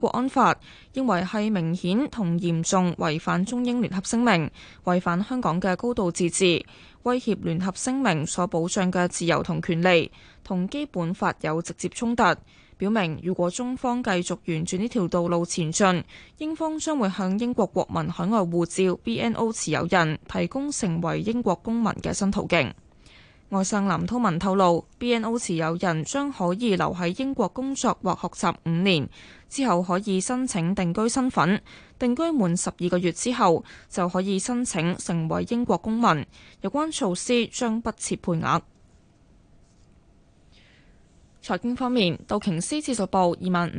國安法，認為係明顯同嚴重違反中英聯合聲明，違反香港嘅高度自治，威脅聯合聲明所保障嘅自由同權利，同基本法有直接衝突。表明如果中方繼續沿住呢條道路前進，英方將會向英國國民海外護照 BNO 持有人提供成為英國公民嘅新途徑。外相藍韜文透露 ，BNO 持有人將可以留喺英國工作或學習5年，之後可以申請定居身份，定居滿12個月之後就可以申請成為英國公民。有關措施將不設配額。財經方面，道瓊斯指數報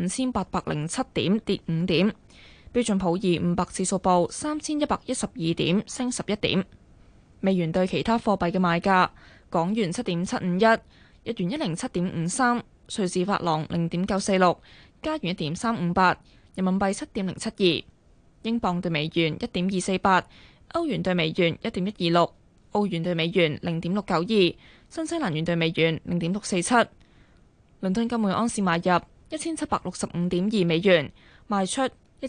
25,807點，跌5點；標準普爾500指數報3,112點，升11點。美元對其他貨幣嘅賣價：港元7.751，日元107.53，瑞士法郎0.946，加元1.358，人民幣7.072，英鎊對美元1.248，歐元對美元1.126，澳元對美元0.692，新西蘭元對美元0.647。倫敦金每盎司買入1765.2美元，賣出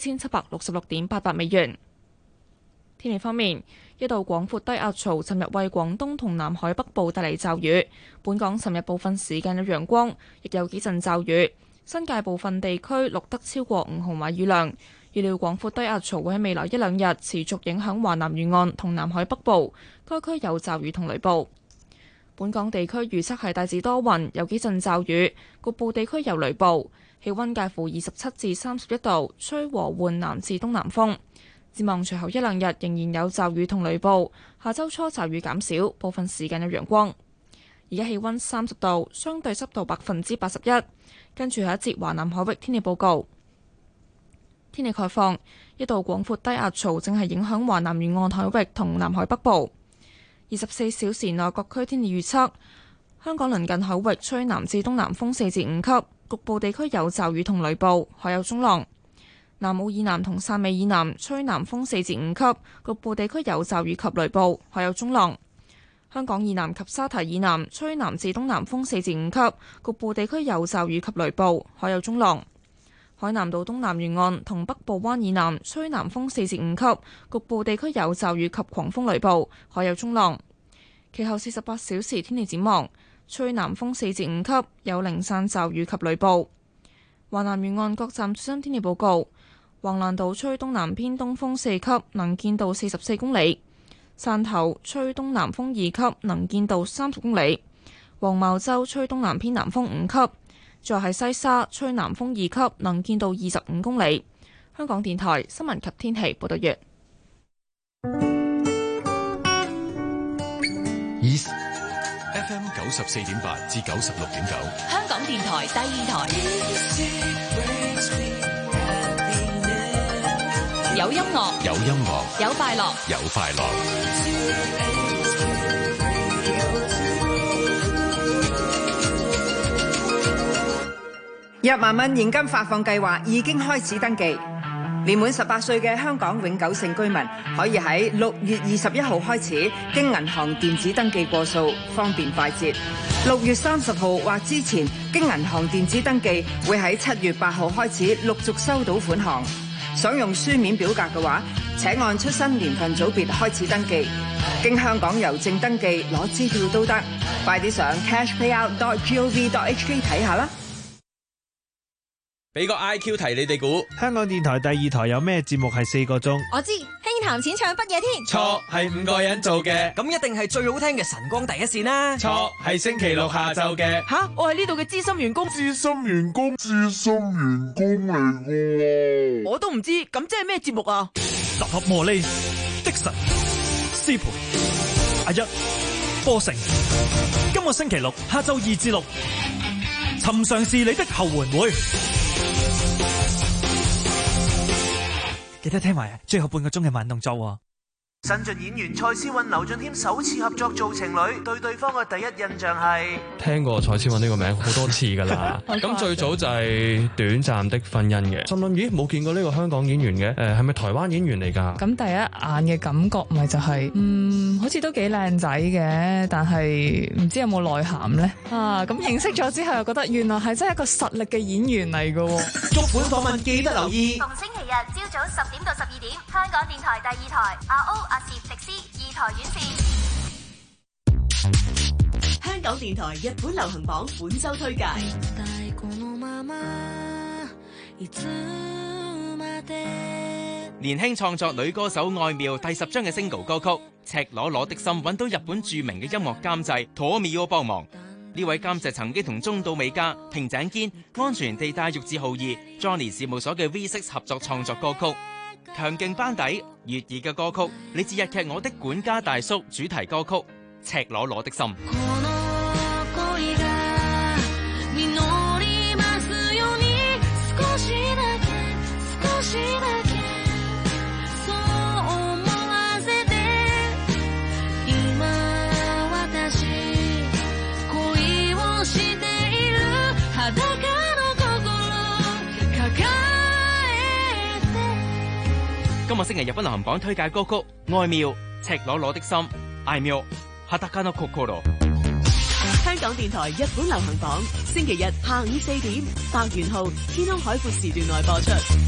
1766.88美元。天氣方面，一道廣闊低壓槽尋日為廣東同南海北部帶嚟驟雨。本港尋日部分時間有陽光，亦有幾陣驟雨。新界部分地區錄得超過5毫米雨量。預料廣闊低壓槽會喺未來1-2日持續影響華南沿岸同南海北部，該區有驟雨同雷暴。本港地區預測係大致多雲，有幾陣驟雨，局部地區有雷暴。氣溫介乎27至31度，吹和緩南至東南風。展望隨後1-2日仍然有驟雨同雷暴，下周初驟雨減少，部分時間有陽光。而家氣溫30度，相對濕度81%。跟住係一節華南海域天氣報告。天氣概況，一道廣闊低壓槽正係影響華南沿岸海域同南海北部。24小時內各區天氣預測：香港鄰近海域吹南至東南風4至5級，局部地區有驟雨同雷暴，海有中浪。南澳以南同汕尾以南吹南風4至5級，局部地區有驟雨及雷暴，海有中浪。香港以南及沙堤以南吹南至東南風4至5級，局部地區有驟雨及雷暴，海有中浪。海南島東南沿岸同北部灣以南吹南風4至5級，局部地區有驟雨及狂風雷暴，海有中浪。其後48小時天氣展望，吹南風4至5級，有零散驟雨及雷暴。華南沿岸各站最新天氣報告：橫瀾島吹東南偏東風4級，能見度44公里；汕頭吹東南風2級，能見度30公里；黃茅洲吹東南偏南風5級。再係西沙吹南風2級，能見度25公里。香港電台新聞及天氣報道完。 FM 94.8至96.9， 香港電台第二台。有音樂， 有音樂， 有快樂， 有快樂。 1萬蚊現金發放計劃已經開始登記，年滿18歲嘅香港永久性居民可以喺6月21號開始經銀行電子登記過數，方便快捷。6月30號或之前經銀行電子登記，會喺7月8號開始陸續收到款項。想用書面表格嘅話，請按出生年份組別開始登記。經香港郵政登記攞支票都得，快啲上 cashpayout.gov.hk 睇下啦。 俾個 IQ 題你哋估， 香港電台第二台有咩節目係4個鐘？ 我知，輕談淺唱不夜天。 錯，係5個人做嘅。 咁一定係最好聽嘅晨光第一線啦。 錯，係星期六下晝嘅。 吓，我係呢度嘅資深員工。 資深員工嚟嘅。 我都唔知，咁即係咩節目啊？ 集合魔力的神師培阿一波成，今個星期六下晝2至6。尋常是你的後援會，記得聽埋最後半個鐘嘅慢動作。 新晉演員蔡思韻、劉俊謙首次合作做情侶，對對方嘅第一印象係聽過蔡思韻呢個名好多次㗎啦。咁最早就係短暫的婚姻嘅，心諗咦冇見過呢個香港演員嘅，係咪台灣演員嚟㗎？ 咁第一眼嘅感覺咪就係、好似都幾靚仔嘅，但係唔知有冇內涵咧啊！咁認識咗之後又覺得原來係真係一個實力嘅演員嚟㗎喎。 足本訪問記得留意， 逢星期日朝早10點到12點，香港電台第2台RO。攝迪斯2台院線。 香港電台日本流行榜本周推介。 年輕創作女歌手愛妙第10張嘅 single 歌曲《赤裸裸的心》揾到日本著名嘅音樂監製妥美奧幫忙。呢位監製曾經同中島美嘉、平井堅、安全地帶玉置浩二、Johnny 事務所嘅 V6 合作創作歌曲。強勁班底，粵語嘅歌曲，嚟自日劇《我的管家大叔》主題歌曲《赤裸裸的心》。今日星期日本流行榜推介歌曲《愛妙赤裸裸的心》愛妙裸の心。 香港電台日本流行榜星期日下午4點，白元浩天空海闊時段內播出。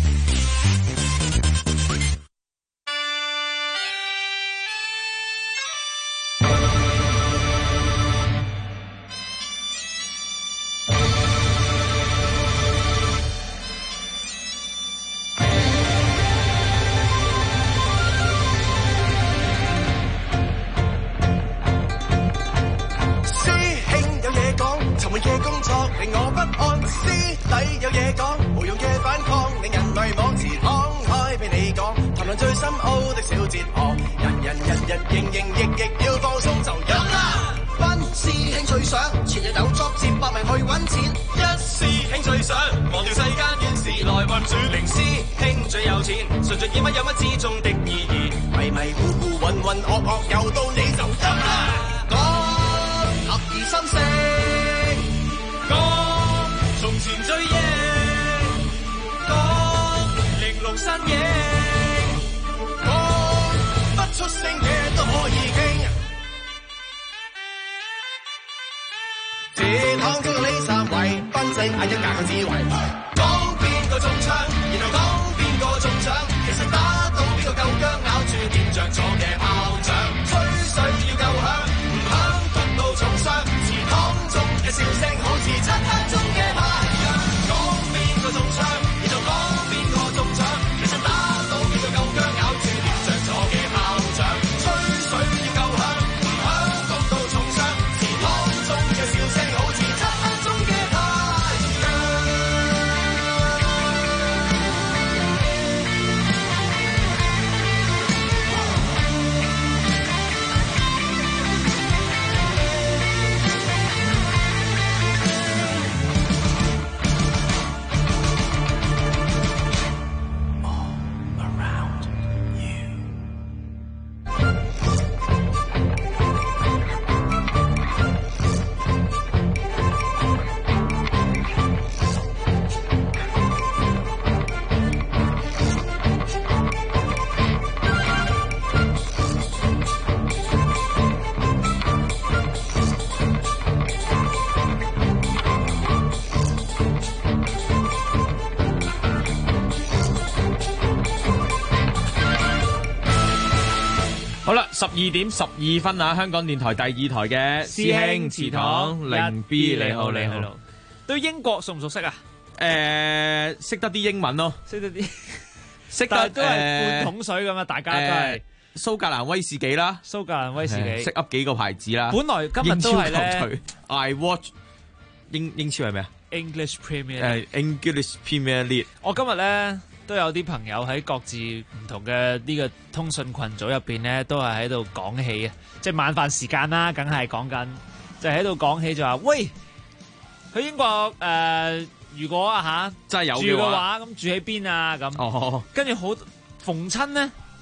12點12分啊！香港電台第2台嘅師兄祠堂零 B 你好你好， 對英國熟唔熟悉啊？ 識得啲英文咯， 識得都係半桶水咁啊！大家都係蘇格蘭威士忌啦， 蘇格蘭威士忌識噏幾個牌子啦。 本來今日都係咧 ，I watch 英超係咩啊 ？English Premier English Premier League。 我今日咧。都有啲朋友喺各自唔同嘅呢個通訊群組入邊咧，都係喺度講起啊，即係晚飯時間啦，梗係講緊，就喺度講起就話，喂，去英國如果真係有住嘅話，咁住喺邊啊？咁，跟住好逢親咧，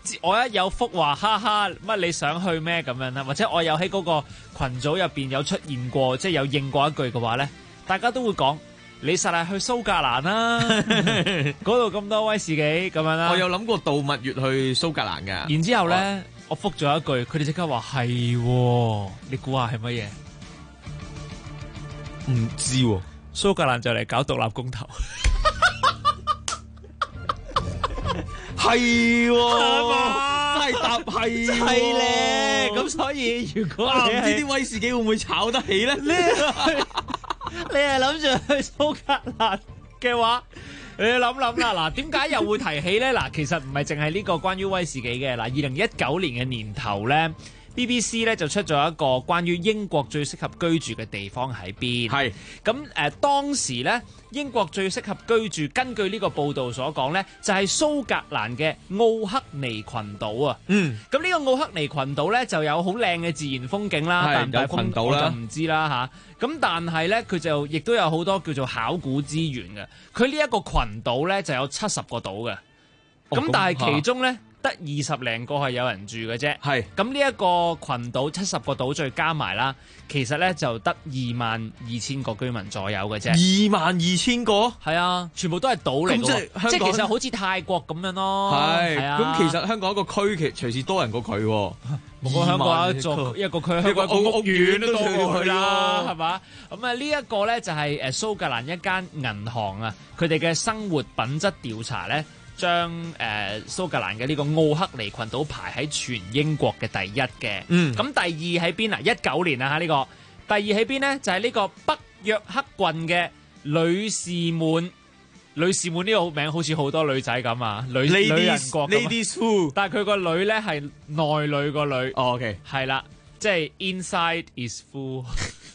我一有幅話，哈哈，乜你想去咩咁樣啦？或者我有喺嗰個群組入邊有出現過，即係有應過一句嘅話咧，大家都會講你實係去蘇格蘭啦，嗰度咁多威士忌咁樣啦。 我有諗過度蜜月去蘇格蘭㗎。 然之後咧，我覆咗一句，佢哋即刻話係，你估下係乜嘢？ 唔知喎， 蘇格蘭就嚟搞獨立公投。 係喎，真係答係喎， 係咧。咁所以如果唔知啲威士忌會唔會炒得起咧？ 你係諗住去蘇格蘭嘅話，你諗諗啦。嗱，點解又會提起咧？嗱，其實唔係淨係呢個關於威士忌嘅。嗱，2019年嘅年頭咧，BBC 咧就出咗一個關於英國最適合居住嘅地方喺邊。係咁當時咧英國最適合居住，根據呢個報導所講咧，就係蘇格蘭嘅奧克尼群島啊。咁呢個奧克尼群島咧就有好靚嘅自然風景啦，但係群島我就唔知啦嚇。咁但係咧佢就亦都有好多叫做考古資源嘅。佢呢一個群島咧就有70個島嘅，咁但係其中咧得20零個係有人住嘅啫。係咁呢一個群島70個島再加埋啦，其實咧就得22,000個居民左右嘅啫。 22,000個？係啊，全部都係島嚟嘅，即係其實好似泰國咁樣咯。係啊， 咁其實香港一個區其實隨時多人過佢喎。 冇香港一個區，香港一個屋苑都多過佢啦，係嘛？咁啊呢一個咧就係蘇格蘭一間銀行啊，佢哋嘅生活品質調查咧，將蘇格蘭嘅呢個奧克尼群島排喺全英國嘅第一嘅。咁第二喺邊啊？19年啊嚇呢個。第二喺邊咧？就係呢個北約克郡嘅女士滿。女士滿呢個名好似好多女仔咁啊，女人國咁。但係佢個女咧係內裏個女。 OK， 係啦，即係 inside is full。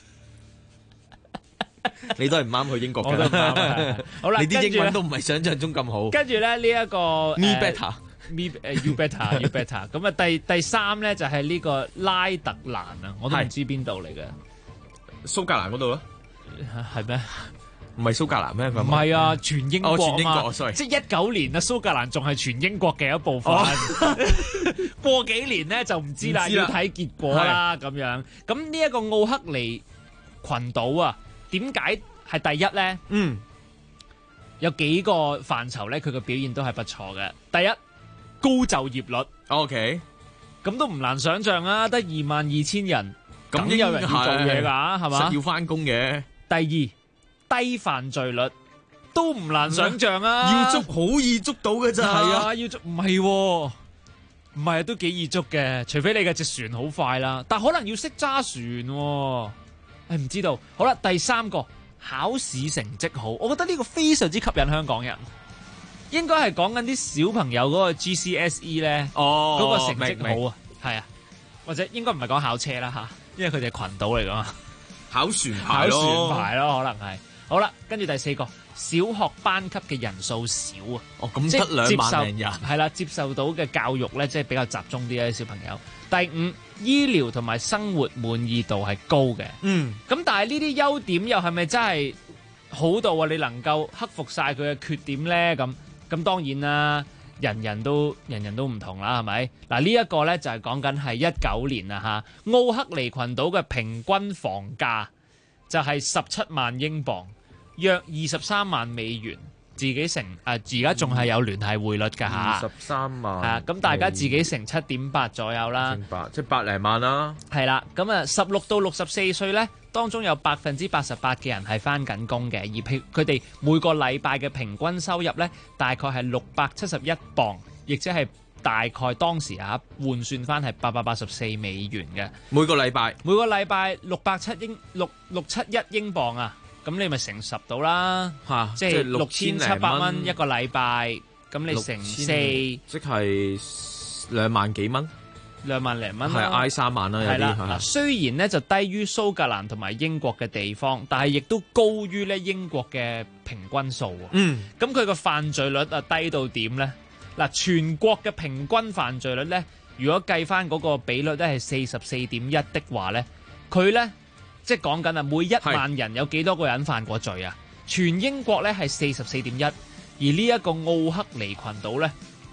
你都係唔啱去英國㗎。 我都唔啱。好啦， 你啲英文都唔係想像中咁好。 跟住咧呢一個 me better， you better。咁啊第三咧就係呢個拉特蘭啊，我都唔知邊度嚟嘅。 蘇格蘭嗰度咯， 係咩？ 唔係蘇格蘭咩？ 唔係啊，全英國全英國嘛，即係19年啊，蘇格蘭仲係全英國嘅一部分。過幾年咧就唔知啦，要睇結果啦咁樣。咁呢一個奧克尼群島啊，點解係第一咧？有幾個範疇咧，佢嘅表現都係不錯嘅。第一，高就業率。OK， 咁都唔難想像啊，得22,000人，咁有人要做嘢㗎，係嘛？ 要返工嘅。 第二，低犯罪率都唔難想像啊！ 要捉好易捉到嘅咋？ 係啊，要捉唔係，唔係都幾易捉嘅，除非你嘅隻船好快啦。但可能要識揸船，唔知道。好啦，第三個考試成績好，我覺得呢個非常之吸引香港人。應該係講緊啲小朋友嗰個 GCSE 咧，嗰個成績好啊，係啊，或者應該唔係講考車啦嚇，因為佢哋係群島嚟㗎嘛， 考船牌咯， 可能係。好啦，跟住第四個，小學班級嘅人數少啊。 咁得2萬零人。 係啦，接受到嘅教育咧，即係比較集中啲嘅小朋友。第五，醫療同埋生活滿意度係高嘅。咁但係呢啲優點又係咪真係好到你能夠克服晒佢嘅缺點咧？咁當然啦，人人都唔同啦，係咪？嗱呢一個咧就係講緊係19年啊嚇，奧克尼群島嘅平均房價就係17萬英鎊。約23萬美元，自己乘而家仲係有聯繫匯率㗎嚇。 23萬。係啊， 咁大家自己乘7.8左右啦。 即係百零萬啦。 係啦，咁啊16到64歲咧，當中有88%嘅人係返緊工嘅，而佢哋每個禮拜嘅平均收入咧，大概係671鎊，亦即係大概當時換算翻係884美元嘅。 每個禮拜 671英鎊啊！咁你咪乘10到啦，即係6700蚊一個禮拜，咁你乘4， 即係2萬幾蚊 ，2萬零蚊， 係挨3萬啦，有啲係。 雖然咧就低於蘇格蘭同埋英國嘅地方，但係亦都高於咧英國嘅平均數。咁佢個犯罪率低到點咧？嗱，全國嘅平均犯罪率咧，如果計翻嗰個比率咧係44.1的話咧，佢咧。即係講緊每1萬人有幾多個人犯過罪啊？全英國咧係44.1，而呢一個奧克尼群島咧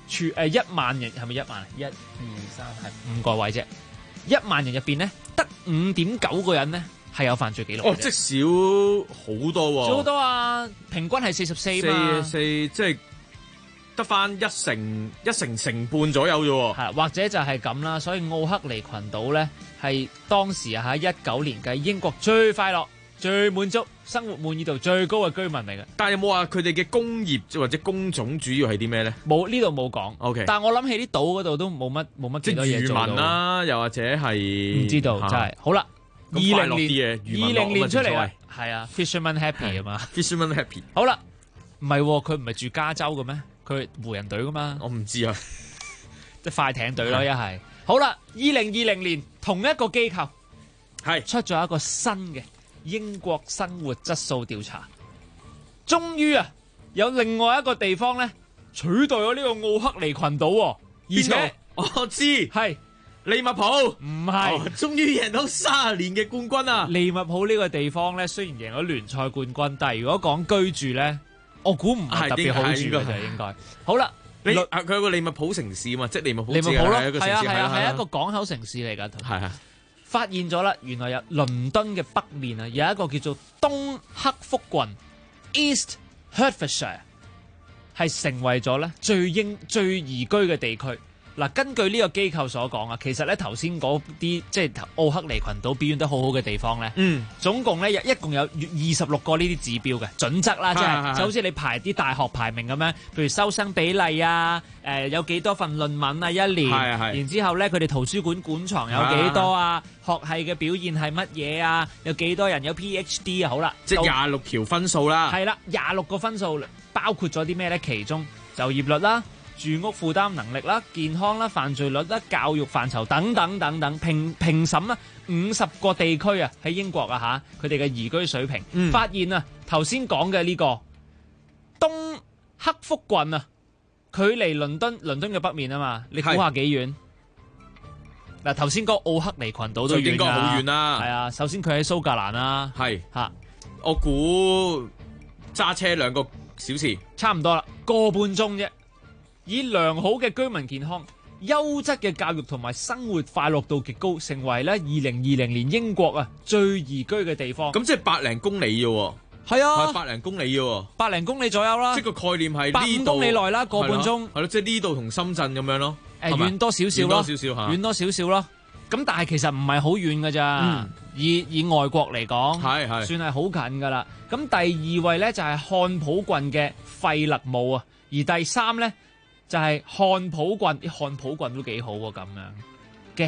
1萬人係咪1萬？1、2、3係5個位啫。1萬人入邊咧，得5.9個人咧係有犯罪記錄。 哦，即少好多喎。 少好多啊！平均係44嘛。 4即係得翻一成半左右啫喎。 係或者就係咁啦。所以奧克尼群島咧係當時喺19年嘅英國最快樂、最滿足、生活滿意度最高嘅居民嚟嘅。 但係有冇話佢哋嘅工業或者工種主要係啲咩咧？ 冇，呢度冇講。 OK， 但係我諗起啲島嗰度都冇乜幾多嘢做到。 即係漁民啦，又或者係唔知道，真係好啦。20年出嚟啦，係啊 ，Fisherman Happy 啊嘛 ，Fisherman Happy。 好啦，唔係佢唔係住加州嘅咩？佢係湖人隊噶嘛？ 我唔知啊， 即係快艇隊咯，一係。好啦，2020年同一個機構係出咗一個新嘅英國生活質素調查，終於啊有另外一個地方咧取代咗呢個奧克尼群島，而且我知係利物浦， 唔係， 終於贏到30年嘅冠軍啊！ 利物浦呢個地方咧，雖然贏咗聯賽冠軍，但係如果講居住咧，我估唔係特別好住嘅就應該。好啦， 佢有個利物浦城市嘛，即係利物浦咯， 係一個城市， 係一個港口城市嚟㗎。係啊，發現咗啦，原來有倫敦嘅北面啊，有一個叫做東克福郡 （East Hertfordshire） 係成為咗咧最宜居嘅地區。嗱，根據呢個機構所講啊，其實咧頭先嗰啲即係奧克尼群島表現得好好嘅地方咧，總共咧一共有26個呢啲指標嘅準則啦，即係就好似你排啲大學排名咁樣，譬如收生比例啊，有幾多份論文啊一年，然之後咧佢哋圖書館館藏有幾多啊，學系嘅表現係乜嘢啊，有幾多人有 PhD 啊，好啦， 即係26條分數啦， 係啦，26個分數包括咗啲咩咧？其中就業率啦、住屋負擔能力啦、健康啦、犯罪率啦、教育範疇等等等等，評審啦50個地區啊喺英國啊嚇，佢哋嘅宜居水平，發現啊頭先講嘅呢個東克福郡啊，距離倫敦嘅北面啊嘛，你估下幾遠？嗱，頭先講奧克尼群島都遠應該好遠啦， 係啊，首先佢喺蘇格蘭啦， 係嚇，我估揸車2個小時， 差唔多啦，個半鐘啫。以良好嘅居民健康、優質嘅教育同埋生活快樂度極高，成為咧2020年英國啊最宜居嘅地方。 咁即係百零公里啫喎。 係啊， 百零公里啫喎， 百零公里左右啦。 即係個概念係 100公里內啦，個半鐘。 係咯，即係呢度同深圳咁樣咯。 遠多少少咯，遠多少少咯。咁但係其實唔係好遠㗎咋。以外國嚟講，算係好近㗎啦。咁第2位咧就係漢普郡嘅費勒姆啊，而第3咧就係漢普郡，漢普郡都幾好喎，咁樣嘅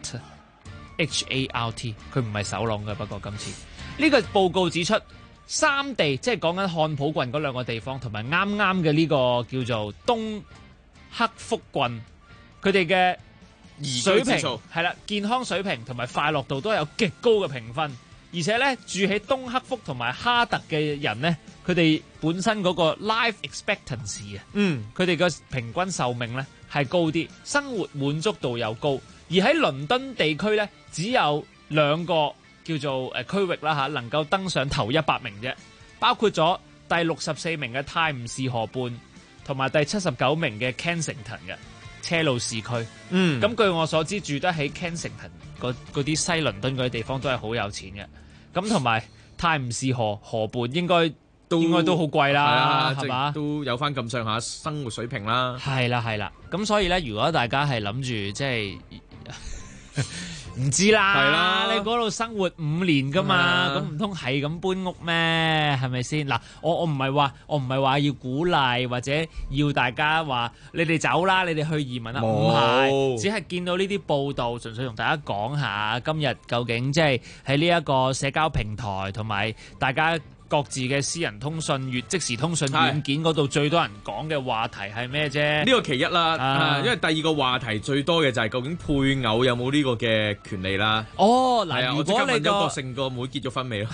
Hart，H-A-R-T， 佢唔係首朗嘅，不過今次呢個報告指出3地，即係講緊漢普郡嗰2個地方，同埋啱啱嘅呢個叫做東克福郡，佢哋嘅水平係啦，健康水平同埋快樂度都有極高嘅評分，而且咧住喺東克福同埋哈特嘅人咧，佢哋本身嗰個 life expectancy 啊，佢哋嘅平均壽命咧係高啲，生活滿足度又高。而喺倫敦地區咧，只有2個叫做區域啦嚇，能夠登上頭100名啫，包括咗第64名嘅泰晤士河畔，同埋第79名嘅 Kensington 嘅車路士區。咁據我所知，住得喺 Kensington 嗰啲西倫敦嗰啲地方都係好有錢嘅。咁同埋泰晤士河畔應該都好貴啦，係嘛？ 都有翻咁上下生活水平啦。 係啦。咁所以咧，如果大家係諗住即係唔知啦，係啦，你嗰度生活5年噶嘛，咁唔通係咁搬屋咩？係咪先？嗱，我唔係話要鼓勵或者要大家話你哋走啦，你哋去移民啦，唔係，只係見到呢啲報道，純粹同大家講下今日究竟即係喺呢一個社交平台同埋大家各自嘅私人通訊即時通訊軟件嗰度最多人講嘅話題係咩啫？ 呢個其一啦，因為第2個話題最多嘅就係究竟配偶有冇呢個嘅權利啦。 哦，嗱，如果你個成個妹結咗婚未咯？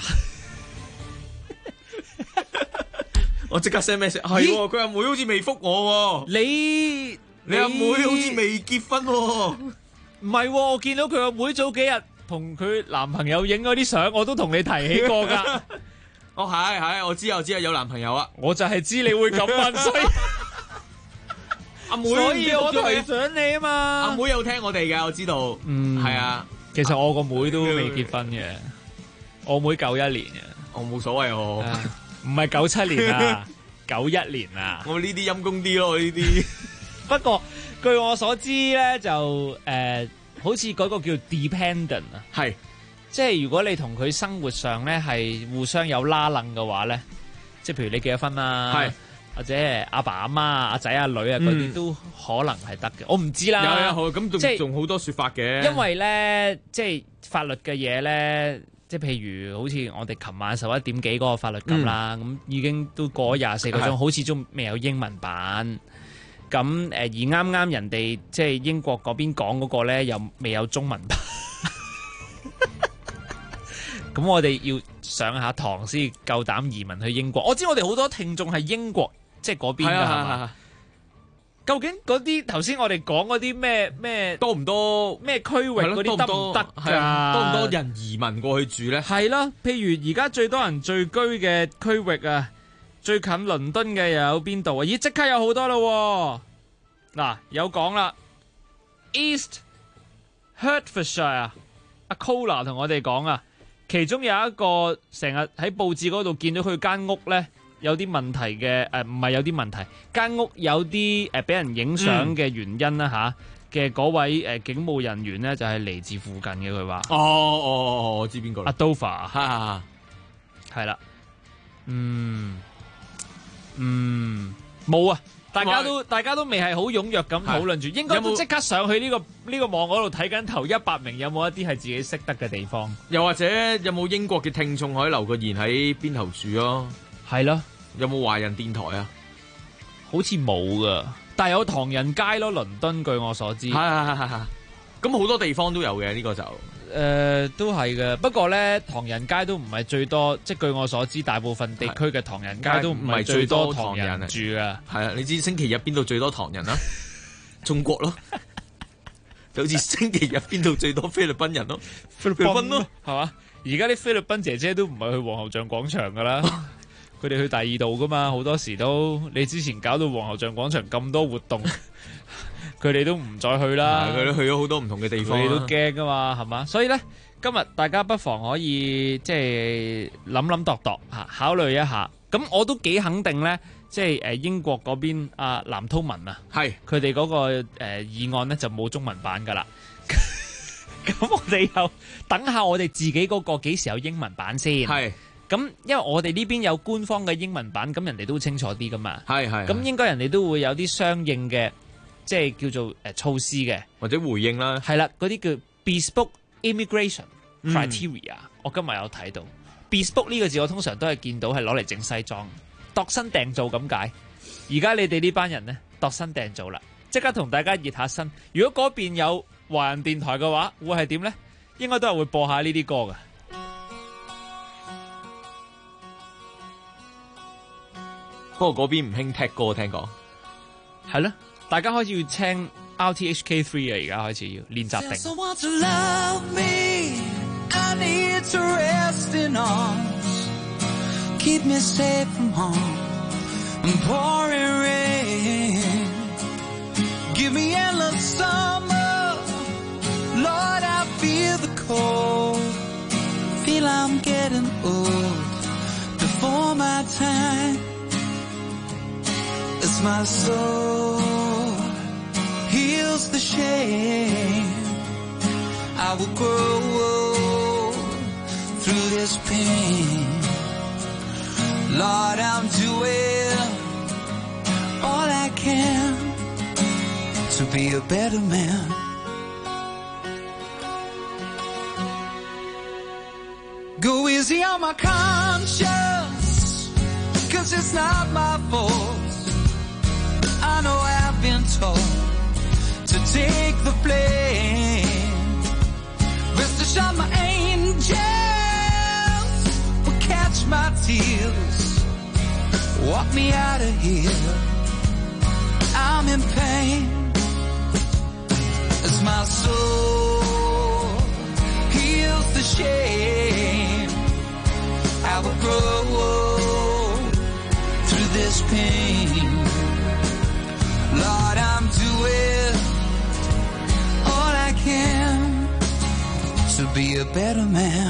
我即刻 send message，係佢阿妹好似未覆我喎。你阿妹好似未結婚喎？ 唔係，我見到佢阿妹早幾日同佢男朋友影嗰啲相，我都同你提起過㗎。 哦，係，我知有男朋友啊！ 我就係知你會咁問，所以阿妹， 所以我都係想你啊嘛。 阿妹有聽我哋嘅，我知道。係啊。 其實我個妹都未結婚嘅，我妹91年嘅， 我冇所謂我。 唔係97年啊，91年啊。 我呢啲陰公啲咯，呢啲。 不過據我所知咧，就好似嗰個叫 dependent 啊， 係， 即係如果你同佢生活上咧係互相有拉楞嘅話咧，即係譬如你結咗婚啦，係，或者阿爸阿媽、阿仔阿女啊嗰啲都可能係得嘅，我唔知啦。 有咁仲好多說法嘅。 因為咧，即係法律嘅嘢咧，即係譬如好似我哋琴晚11點幾嗰個法律咁啦，咁已經都過咗24個鐘，好似都未有英文版。咁而啱啱人哋即係英國嗰邊講嗰個咧，又未有中文版。咁我哋要上下堂先夠膽移民去英國。我知我哋好多聽眾係英國即係嗰邊㗎，係嘛？究竟嗰啲頭先我哋講嗰啲咩多唔多？ 咩區域嗰啲得唔得㗎？ 多唔多人移民過去住咧？ 係啦，譬如而家最多人聚居嘅區域啊。最近倫敦嘅又有邊度啊？咦，即刻有好多咯！嗱，有講啦 ，East Hertfordshire 啊，阿 Cola 同我哋講啊，其中有一個成日喺報紙嗰度見到佢間屋咧有啲問題嘅，唔係有啲問題，間屋有啲俾人影相嘅原因啦吓嘅嗰位警務人員咧就係嚟自附近嘅，佢話我知邊個啦， 阿 Dover 係啦，冇啊！大家都未係好踴躍咁討論住，應該都即刻上去呢個網嗰度睇緊頭100名有冇一啲係自己識得嘅地方， 又或者有冇英國嘅聽眾可以留個言喺邊頭住咯？ 係咯， 有冇華人電台啊？ 好似冇噶，但係有唐人街咯，倫敦據我所知。 係。咁好多地方都有嘅呢個就。 都係嘅，不過咧，唐人街都唔係最多，即係據我所知，大部分地區嘅唐人街都唔係最多唐人住啊。係啊，你知星期日邊度最多唐人啊？中國咯，就好似星期日邊度最多菲律賓人咯，菲律賓咯， 係嘛？而家啲菲律賓姐姐都唔係去皇后像廣場噶啦，佢哋去第二度噶嘛，好多時都你之前搞到皇后像廣場咁多活動。佢哋都唔再去啦， 佢都去咗好多唔同嘅地方， 佢哋都驚噶嘛，係嘛？所以咧，今日大家不妨可以即係諗度嚇，考慮一下。咁我都幾肯定咧，即係英國嗰邊阿藍韜文啊，係佢哋嗰個議案咧就冇中文版噶啦。咁我哋又等下我哋自己嗰個幾時有英文版先。係咁，因為我哋呢邊有官方嘅英文版，咁人哋都清楚啲噶嘛。係咁應該人哋都會有啲相應嘅。即係叫做措施嘅， 或者回應啦。 係啦，嗰啲叫 bespoke immigration criteria。我今日有睇到 bespoke 呢個字，我通常都係見到係攞嚟整西裝，度身訂造咁解。而家你哋呢班人呢，度身訂造啦，即刻同大家熱下身。如果嗰邊有華人電台嘅話，會係點呢？應該都係會播下呢啲歌㗎。 不過嗰邊唔興踢歌，聽講係咯。大家開始要聽 RTHK3 啊！而家開始要練習定。 Heals the shame. I will grow through this pain. Lord, I'm doing all I can to be a better man. Go easy on my conscience, 'cause it's not my fault. I know I've been told to take the blame. Rest assured my angels will catch my tears, walk me out of here. I'm in pain as my soul heals the shame. I will grow through this pain. Lord, I'm be a better man.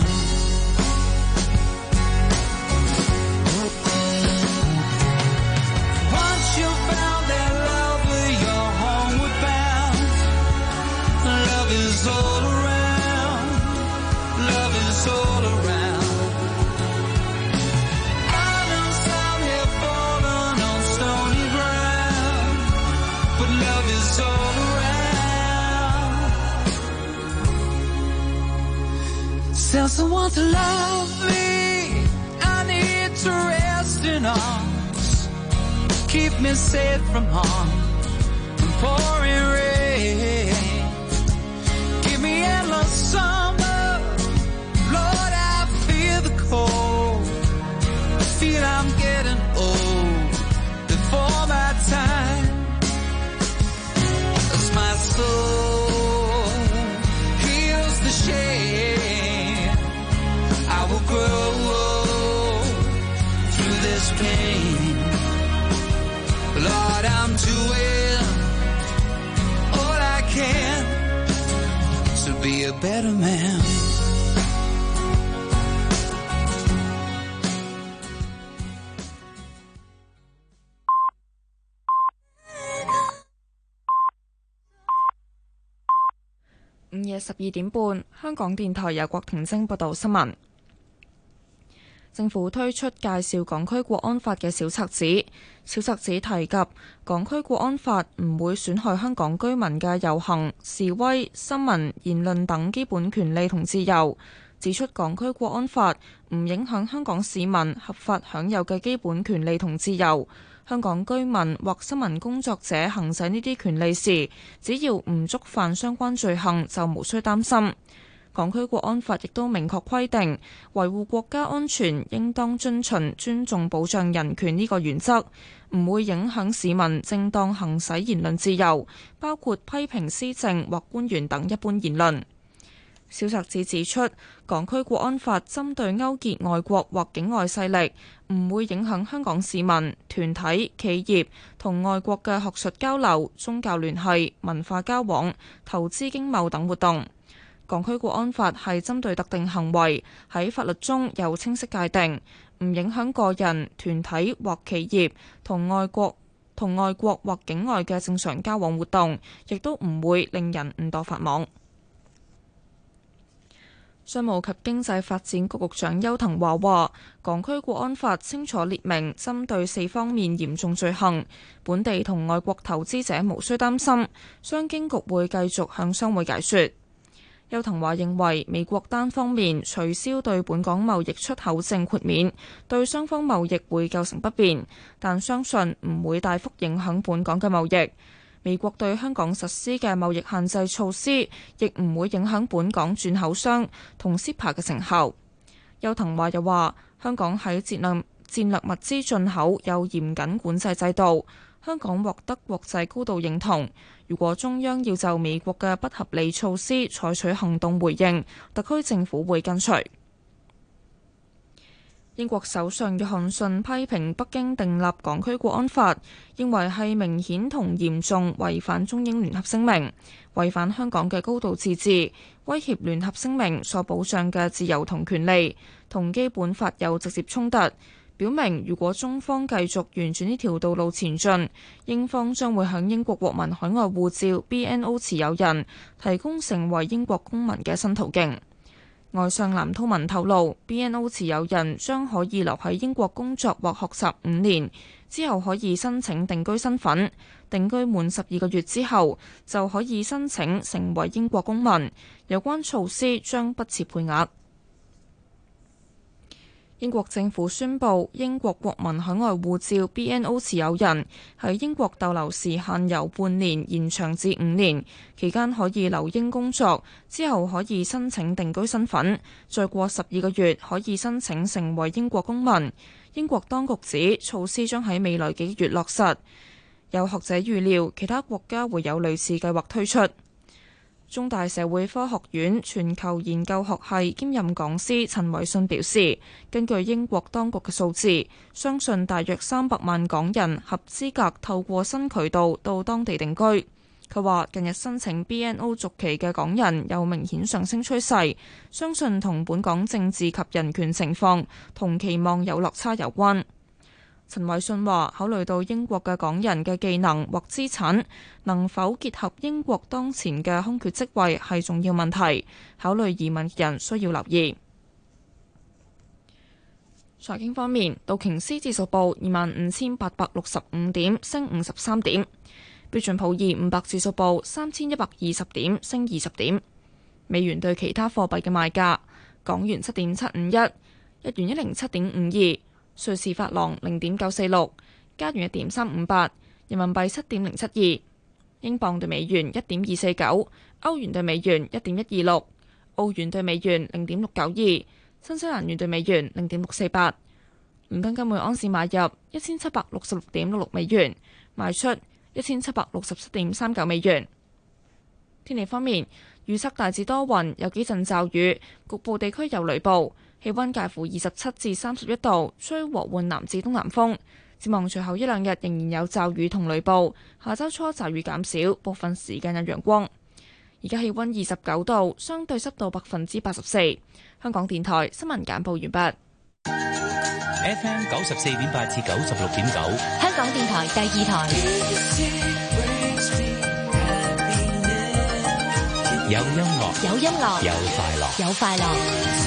Once you found that love where you're homeward bound, love is all around, love is all around. I know some have fallen on stony ground, but love is all around. Tell someone to love me, I need to rest in arms, keep me safe from harm, from pouring rain. Give me endless summer, Lord, I feel the cold, feel I'm getting old before my time. As my soul heals the shame, I will grow through this pain. Lord, I'm doing all I can to be a better man. 午夜12點半，香港電台由郭婷晶報道新聞。政府推出介紹港區國安法嘅小冊子，小冊子提及港區國安法唔會損害香港居民嘅遊行、示威、新聞、言論等基本權利同自由，指出港區國安法唔影響香港市民合法享有嘅基本權利同自由。香港居民或新聞工作者行使呢啲權利時，只要唔觸犯相關罪行，就無需擔心。港區國安法亦都明確規定，維護國家安全應當遵循尊重保障人權呢個原則，唔會影響市民正當行使言論自由，包括批評施政或官員等一般言論。小冊子指出，港區國安法針對勾結外國或境外勢力，唔會影響香港市民、團體、企業同外國嘅學術交流、宗教聯繫、文化交往、投資經貿等活動。港區國安法係針對特定行為，喺法律中有清晰界定，唔影響個人、團體或企業同外國或境外嘅正常交往活動，亦都唔會令人誤墮法網。商務及經濟發展局局長邱騰華話，港區國安法清楚列明針對4方面嚴重罪行，本地同外國投資者無需擔心，商經局會繼續向商會解說。邱騰華認為，美國單方面取消對本港貿易出口證豁免，對雙方貿易會構成不便，但相信唔會大幅影響本港嘅貿易。美國對香港實施嘅貿易限制措施，亦唔會影響本港轉口商同 CEPA 嘅成效。邱騰華又話，香港喺戰略物資進口有嚴謹管制制度，香港獲得國際高度認同。如果中央要就美國嘅不合理措施採取行動回應，特區政府會跟隨。英國首相約翰遜批評北京訂立港區國安法，認為係明顯同嚴重違反中英聯合聲明，違反香港嘅高度自治，威脅聯合聲明所保障嘅自由同權利，同基本法有直接衝突。表明如果中方繼續沿住呢條道路前進，英方將會向英國國民海外護照 BNO 持有人提供成為英國公民嘅新途徑。外相藍韜文透露 ，BNO 持有人將可以留喺英國工作或學習5年，之後可以申請定居身份，定居滿12個月之後就可以申請成為英國公民。有關措施將不設配額。英國政府宣布，英國國民海外護照 BNO 持有人喺英國逗留時限由半年延長至5年，期間可以留英工作，之後可以申請定居身份，再過12個月可以申請成為英國公民。英國當局指措施將喺未來幾個月落實。有學者預料，其他國家會有類似計劃推出。中大社會科學院全球研究學系兼任講師陳偉信表示，根據英國當局嘅數字，相信大約300萬港人合資格透過新渠道到當地定居。 佢話近日申請 BNO 續期嘅港人有明顯上升趨勢，相信同本港政治及人權情況同期望有落差有關。陳偉信話：考慮到英國嘅港人嘅技能或資產能否結合英國當前嘅空缺職位係重要問題，考慮移民人需要留意。財經方面，道瓊斯指數報25,865點，升53點；標準普爾500指數報3,120點，升20點。美元對其他貨幣嘅賣價：港元7.751，日元107.52。瑞士法郎0.946，加元1.358，人民幣7.072，英鎊對美元1.249，歐元對美元1.126，澳元對美元0.692，新西蘭元對美元0.648。倫敦金每盎司買入1766.66美元，賣出1767.39美元。天氣方面，預測大致多雲，有幾陣驟雨，局部地區有雷暴。氣溫介乎27至31度，吹和緩南至東南風。展望隨後一兩日仍然有驟雨同雷暴，下周初驟雨減少，部分時間有陽光。而家氣溫29度，相對濕度84%。香港電台新聞簡報完畢。 FM 94.8至96.9， 香港電台第二台。 有音樂， 有音樂， 有快樂， 有快樂。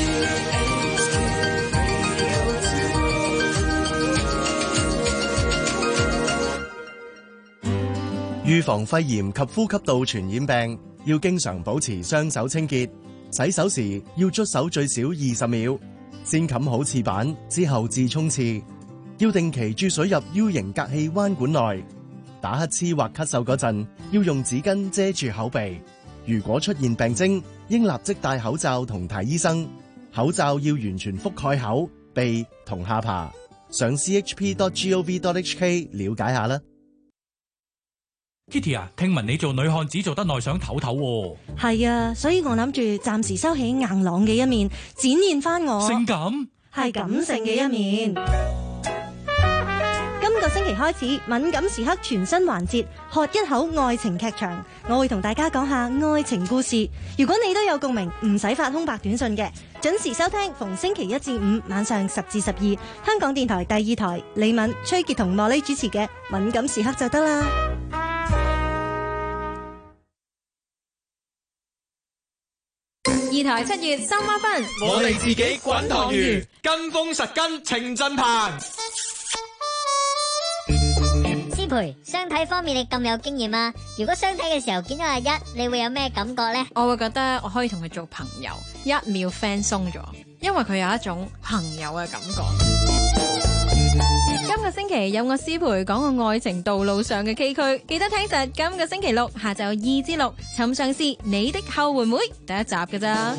預防肺炎及呼吸道傳染病，要經常保持雙手清潔。洗手時要捽手最少20秒，先冚好廁板之後至沖廁。要定期注水入 U 型隔氣彎管內。打乞嗤或咳嗽嗰陣，要用紙巾遮住口鼻。如果出現病徵，應立即戴口罩同睇醫生。口罩要完全覆蓋口、鼻同下巴。上 chp.gov.hk 了解下啦。 Kitty 啊，聽聞你做女漢子做得耐，想唞唞喎。 係啊，所以我諗住暫時收起硬朗嘅一面，展現翻我性感係感性嘅一面。今個星期開始，敏感時刻全新環節，喝一口愛情劇場，我會同大家講下愛情故事。如果你都有共鳴，唔使發空白短信嘅，準時收聽，逢星期1至5晚上10至12，香港電台第二台，李敏、崔潔同莫莉主持嘅敏感時刻就得啦。 二台7月三孖分， 我哋自己滾堂魚，跟風實跟程振鵬。 師培，相睇方面你咁有經驗啊，如果相睇嘅時候見到阿一，你會有咩感覺呢？ 我會覺得我可以同佢做朋友，1秒 friend 鬆咗，因為佢有一種朋友嘅感覺。今個星期有我師培講個愛情道路上嘅崎嶇，記得聽實今個星期六下晝2至6，尋常是你的後援會第一集㗎咋。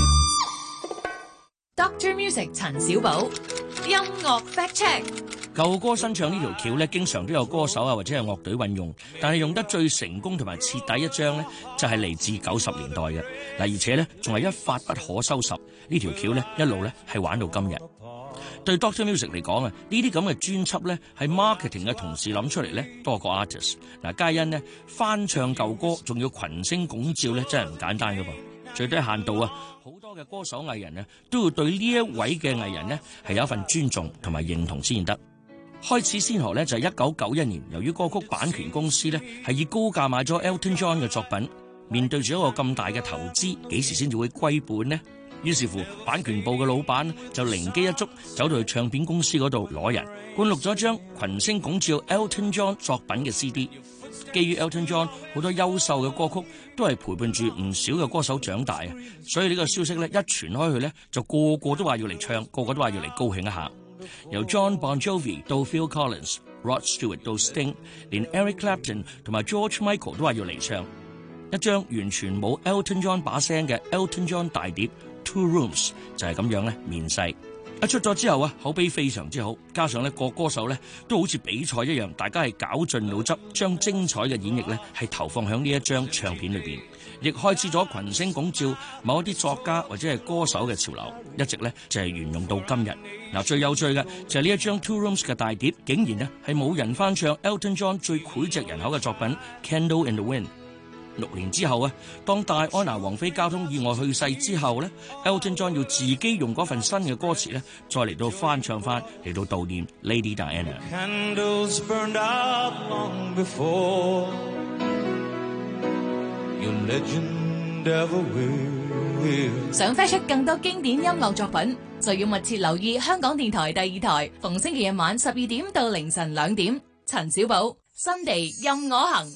Dr. Music 陳小寶音樂 Fact Check。 舊歌新唱呢條橋咧，經常都有歌手啊或者係樂隊運用，但係用得最成功同埋徹底一張咧，就係嚟自90年代嘅嗱，而且咧仲係一發不可收拾。呢條橋咧一路咧係玩到今日。對 Dr. Music 嚟講啊，呢啲咁嘅專輯咧係 marketing 嘅同事諗出嚟咧多過 artist。嗱，皆因呢翻唱舊歌仲要群星拱照咧，真係唔簡單噶噃。最低限度啊，好多嘅歌手藝人呢都要對呢一位嘅藝人呢係有一份尊重同埋認同先得。開始先河呢就係1991年，由於歌曲版權公司呢係以高價買咗 Elton John 嘅作品，面對住一個咁大嘅投資，幾時先至會歸本呢？於是乎，版權部嘅老闆就靈機一觸，走到去唱片公司嗰度攞人，灌錄咗一張群星拱照 Elton John 作品嘅 CD。基於 Elton John 好多優秀嘅歌曲都係陪伴住唔少嘅歌手長大啊，所以呢個消息咧一傳開去咧，就個個都話要嚟唱，個個都話要嚟高興一下。由 John Bon Jovi 到 Phil Collins、Rod Stewart 到 Sting， 連 Eric Clapton 同埋 George Michael 都話要嚟唱一張完全冇 Elton John 把聲嘅 Elton John 大碟 Two Rooms， 就係咁樣咧面世。一出咗之後啊，口碑非常之好，加上咧個歌手咧都好似比賽一樣，大家係絞盡腦汁，將精彩嘅演繹咧係投放響呢一張唱片裏邊，亦開始咗群星拱照某一啲作家或者係歌手嘅潮流，一直咧就係沿用到今日。嗱，最有趣嘅就係呢一張 Two Rooms 嘅大碟，竟然咧係冇人翻唱 Elton John 最膾炙人口嘅作品 Candle in the Wind。 6年之後啊，當戴安娜王妃交通意外去世之後咧 ，Elton John 要自己用嗰份新嘅歌詞咧，再嚟到翻唱翻嚟到悼念 Lady Diana。 Candles burned out long before your legend ever will。 想飛出更多經典音樂作品，就要密切留意香港電台第2台，逢星期日晚12點到凌晨2點，陳小寶新地任我行。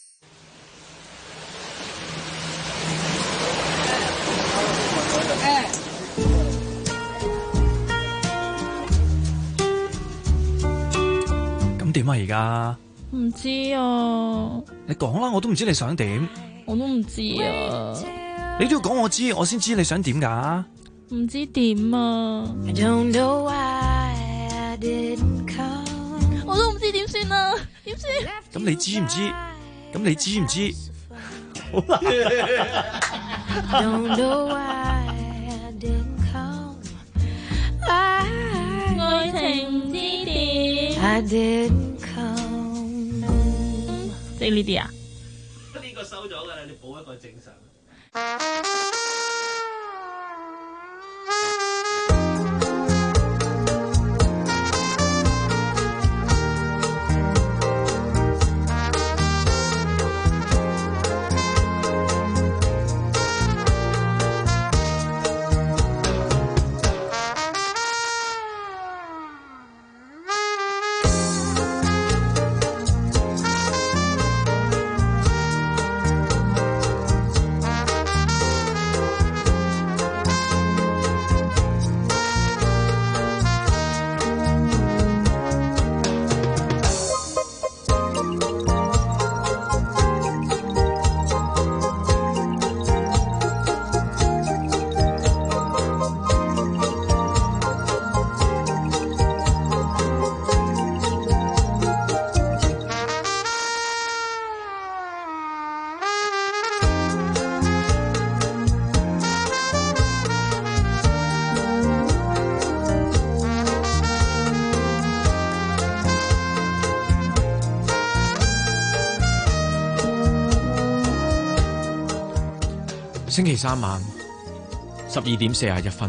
咁點啊？而家唔知啊， 你講啦，我都唔知你想點。 我都唔知啊， 你都要講我知，我先知你想點㗎。 唔知點啊，我都唔知點算啊，點算？ 咁你知唔知？咁你知唔知？好難。 愛情之點？即係呢啲啊？ 呢個收咗㗎啦，你補一個正常。 星期三晚12點41分，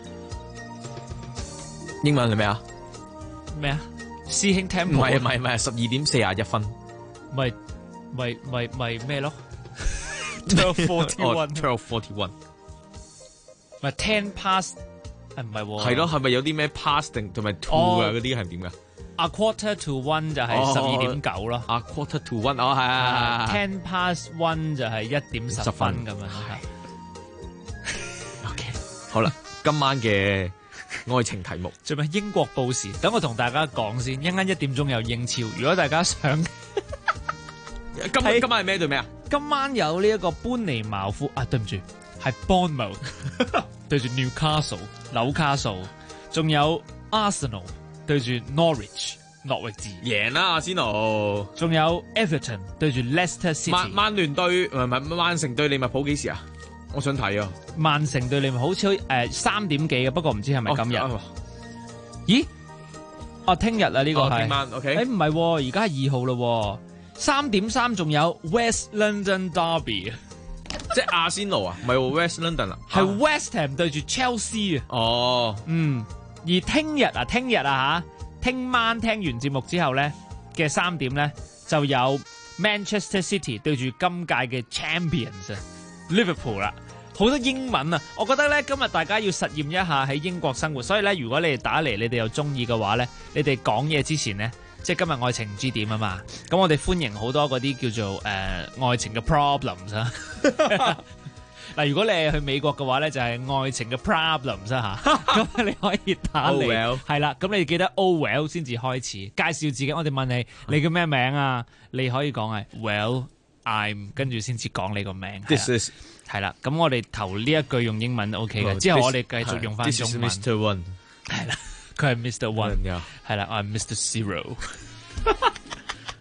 英文係咩啊？ 咩啊？師兄聽唔係12點41分， 咪咩咯 ？12:41 12:41， 咪 10 past， 唔係喎。 係咯，係咪有啲咩 past 定同埋 to 啊嗰啲係點㗎 ？A quarter to 1就係12.9咯。 A quarter to 1，係。 10 past 1就係1點10分咁樣。 OK， 好啦，今晚嘅愛情題目， 做咩英國報時？等我同大家講先，一陣1點鐘有英超。如果大家想， 今晚係咩對咩啊？ 今晚有呢一個班尼茅夫啊，對唔住，係 Bournemouth 對住 Newcastle 紐卡素，仲有 Arsenal 對住 Norwich 諾域治， 贏啦阿仙奴。仲有 Everton 對住 Leicester City。 曼聯對唔係曼城對利物浦幾時啊？我想睇啊！ 曼城對利物浦好似3點幾嘅，不過唔知係咪今日？咦？哦，聽日啊，呢個係聽晚 OK。 唔係，而家係2號咯。3:3仲有 West London Derby， 即係阿仙奴啊？唔係 West London 啊？ 係 West Ham 對住 Chelsea 啊。 哦， 而聽日啊聽晚聽完節目之後咧嘅3點咧就有 Manchester City 對住今屆嘅 Champions Liverpool 啦。好多英文啊！我覺得咧今日大家要實驗一下喺英國生活，所以咧如果你哋打嚟，你哋又中意嘅話咧，你哋講嘢之前咧，即係今日愛情唔知點啊嘛，咁我哋歡迎好多嗰啲叫做愛情嘅 problems 啊。嗱，如果你係去美國嘅話咧，就係愛情嘅 problems 啊嚇，咁你可以打嚟，係啦，咁你記得 Oh well 先至開始介紹自己，我哋問你叫咩名啊？你可以講係 Well I'm， 跟住先至講你個名。 This is 係啦，咁我哋頭呢一句用英文 OK 嘅，之後我哋繼續用翻中文。 This is Mr. One， 係啦，佢係 Mr. One， 係啦，我係 Mr. Zero。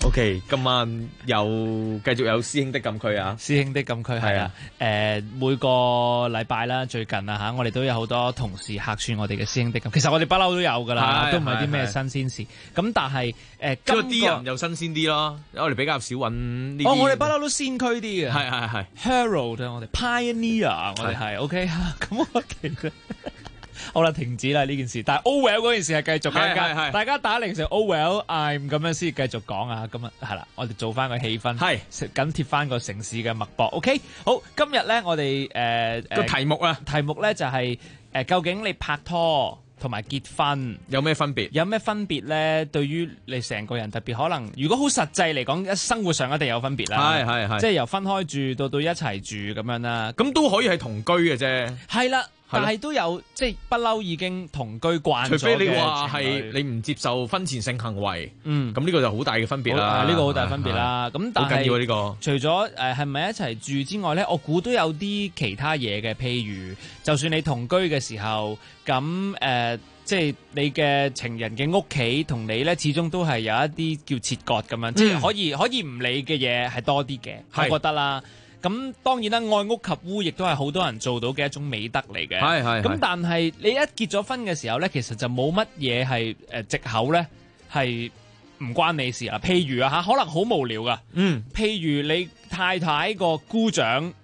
OK， 今晚又繼續有師兄的禁區啊！ 師兄的禁區係啊，每個禮拜啦，最近啊嚇，我哋都有好多同事客串我哋嘅師兄的禁區。其實我哋不嬲都有噶啦，都唔係啲咩新鮮事。咁但係今個啲人又新鮮啲咯，我哋比較少揾呢啲。 我哋不嬲都先驅啲嘅， 係 Herald 我哋 Pioneer 我哋係 OK 咁我其實。好啦，停止啦呢件事，但係 Oh well 嗰件事係繼續嘅，大家打零成 Oh well I'm 咁樣先繼續講啊，咁啊係啦，我哋做翻個氣氛，係緊貼翻個城市嘅脈搏。OK， 好，今日咧我哋個題目咧就係究竟你拍拖同埋結婚有咩分別？ 有咩分別咧？對於你成個人特別可能，如果好實際嚟講，生活上一定有分別啦。係，即係由分開住到一齊住咁樣啦。 咁都可以係同居嘅啫。 係啦。但係都有即係不嬲已經同居慣咗嘅，除非你話係你唔接受婚前性行為，咁呢個就好大嘅分別啦。 呢個好大分別啦。咁但係好緊要啊呢個。 除咗係咪一齊住之外咧，我估都有啲其他嘢嘅，譬如就算你同居嘅時候，咁即係你嘅情人嘅屋企同你咧，始終都係有一啲叫切割咁樣，即係可以唔理嘅嘢係多啲嘅，我覺得啦。咁當然啦，愛屋及烏亦都係好多人做到嘅一種美德嚟嘅。咁但係你一結咗婚嘅時候咧，其實就冇乜嘢係藉口咧，係唔關你事啦。譬如啊可能好無聊噶。譬如你太太個姑丈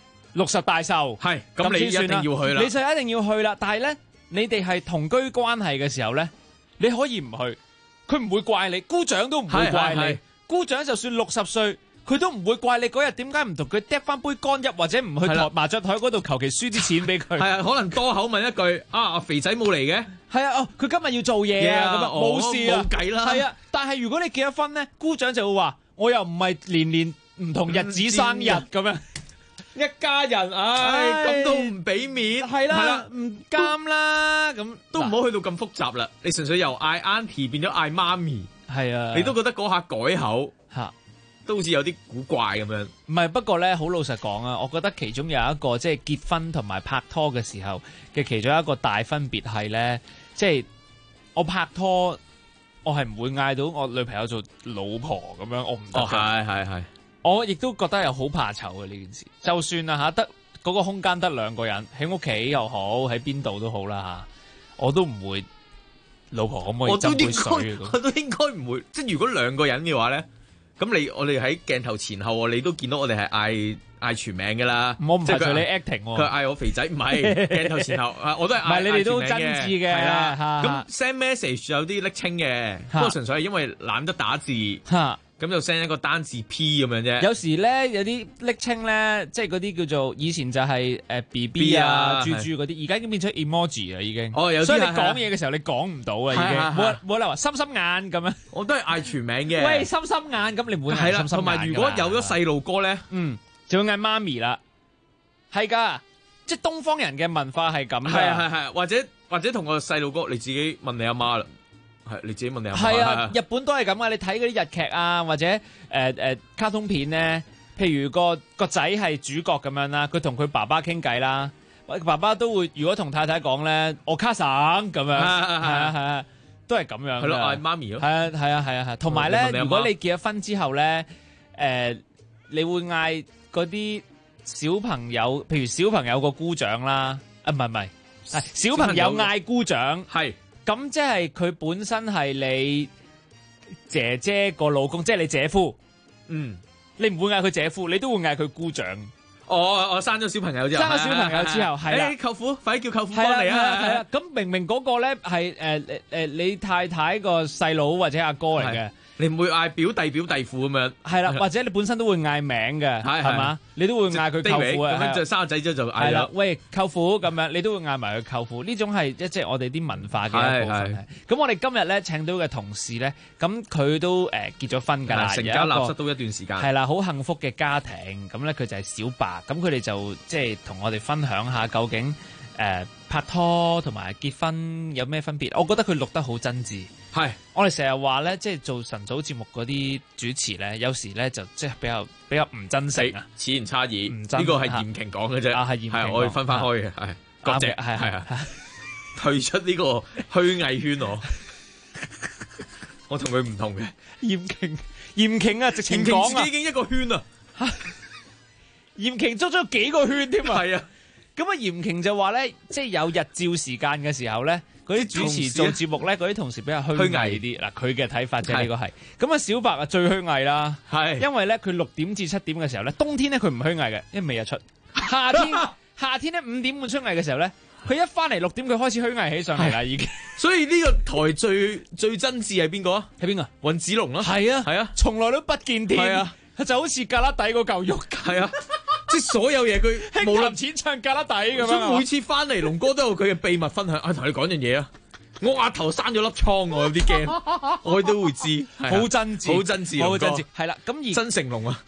60大壽， 咁你一定要去啦。 你就一定要去啦。但係咧，你哋係同居關係嘅時候咧，你可以唔去，佢唔會怪你，姑丈都唔會怪你。姑丈就算60歲。佢都唔會怪你嗰日點解唔同佢嗒翻杯乾邑，或者唔去麻雀台嗰度求其輸啲錢俾佢。 可能多口問一句肥仔冇嚟嘅。 佢今日要做嘢啊，咁冇事啊， 冇計啦。 但係如果你結咗婚咧，姑丈就會話：我又唔係年年唔同日子生日咁樣， 一家人咁都唔俾面， 係啦，唔啱啦，咁都唔好去到咁複雜啦。你純粹由嗌 auntie 變咗嗌媽咪，你都覺得嗰下改口都好似有啲古怪咁樣。 唔係，不過咧好老實講啊，我覺得其中有一個即係結婚同埋拍拖嘅時候嘅其中一個大分別係咧，即係我拍拖，我係唔會嗌到我女朋友做老婆咁樣，我唔得嘅。 係。 我亦都覺得係好怕醜嘅呢件事。就算啊得嗰個空間得兩個人喺屋企又好，喺邊度都好啦我都唔會老婆可唔可以斟杯水？ 我都應該唔會。即係如果兩個人嘅話咧。咁我哋喺鏡頭前後，你都見到我哋係嗌全名㗎啦。 我唔係做你 acting 喎。 佢嗌我肥仔，唔係鏡頭前後，我都係嗌。唔係你哋都真摯嘅。係啦。 咁 send message 有啲暱稱嘅，不過純粹係因為懶得打字。咁就 send 一個單字 P 咁樣啫。 有時咧有啲昵稱咧，即係嗰啲叫做以前就係BB 啊、豬豬嗰啲，而家已經變咗 emoji 啦已經。所以你講嘢嘅時候你講唔到啊已經。冇理由話心心眼咁樣。 我都係嗌全名嘅。 喂，心心眼咁你唔會嗌心心眼㗎。 同埋如果有咗細路哥咧， 就會嗌媽咪啦。係㗎，即係東方人嘅文化係咁㗎。 係，或者同個細路哥你自己問你阿媽啦。係你自己問你阿媽。 係啊，日本都係咁啊！你睇嗰啲日劇啊，或者卡通片咧，譬如個仔係主角咁樣啦，佢同佢爸爸傾偈啦，爸爸都會如果同太太講咧，我卡省咁樣，係啊，都係咁樣。 係咯，嗌媽咪咯。 係啊，同埋咧，如果你結咗婚之後咧，你會嗌嗰啲小朋友，譬如小朋友個姑丈啦，唔係，小朋友嗌姑丈係。 咁即係佢本身係你姐姐個老公，即係你姐夫。你唔會嗌佢姐夫，你都會嗌佢姑丈。 我生咗小朋友之後，係啦，舅父，快啲叫舅父幫你啊！ 係啦，咁明嗰個咧係你太太個細佬或者阿哥嚟嘅。 你唔會嗌表弟表弟父咁樣， 係啦，或者你本身都會嗌名嘅，係嘛？你都會嗌佢舅父啊， 咁樣就生個仔之後就嗌啦。 喂，舅父咁樣，你都會嗌埋佢舅父。呢種係即係我哋啲文化嘅一部分。咁我哋今日咧請到嘅同事咧，咁佢都結咗婚㗎啦， 成家立室都一段時間。 係啦，好幸福嘅家庭。咁咧佢就係小白，咁佢哋就即係同我哋分享下究竟拍拖同埋結婚有咩分別？我覺得佢錄得好真摯。 係， 我哋成日話咧，即係做晨早節目嗰啲主持咧，有時咧就即係比較唔真誠啊， 此言差異。呢個係嚴瓊講嘅啫， 係嚴瓊， 我哋分開嘅，係多謝，係退出呢個虛偽圈我同佢唔同嘅。 嚴瓊啊，直情講啊， 自己已經一個圈啊， 嚴瓊捉咗幾個圈添啊。 係啊， 咁啊嚴瓊就話咧，即係有日照時間嘅時候咧，嗰啲主持做節目咧，嗰啲同事比較虛偽啲。嗱，佢嘅睇法就係呢個係。咁啊，小白啊最虛偽啦，係因為咧佢6點至7點嘅時候咧，冬天咧佢唔虛偽嘅，因為未日出。夏天咧5點半出藝嘅時候咧，佢一翻嚟6點佢開始虛偽起上嚟啦，已經。 所以呢個台最真摯係邊個啊？ 係邊個？ 雲子龍咯。 係啊， 係啊，從來都不見天。係啊，就好似格拉底嗰嚿肉。 係啊，即係所有嘢佢無論錢唱格拉底咁樣。 所以每次翻嚟，龍哥都有佢嘅秘密分享。同你講樣嘢啊，我額頭生咗粒瘡，我有啲驚，我都會知。 好真摯， 好真摯， 好真摯。係啦，咁而真成龍啊，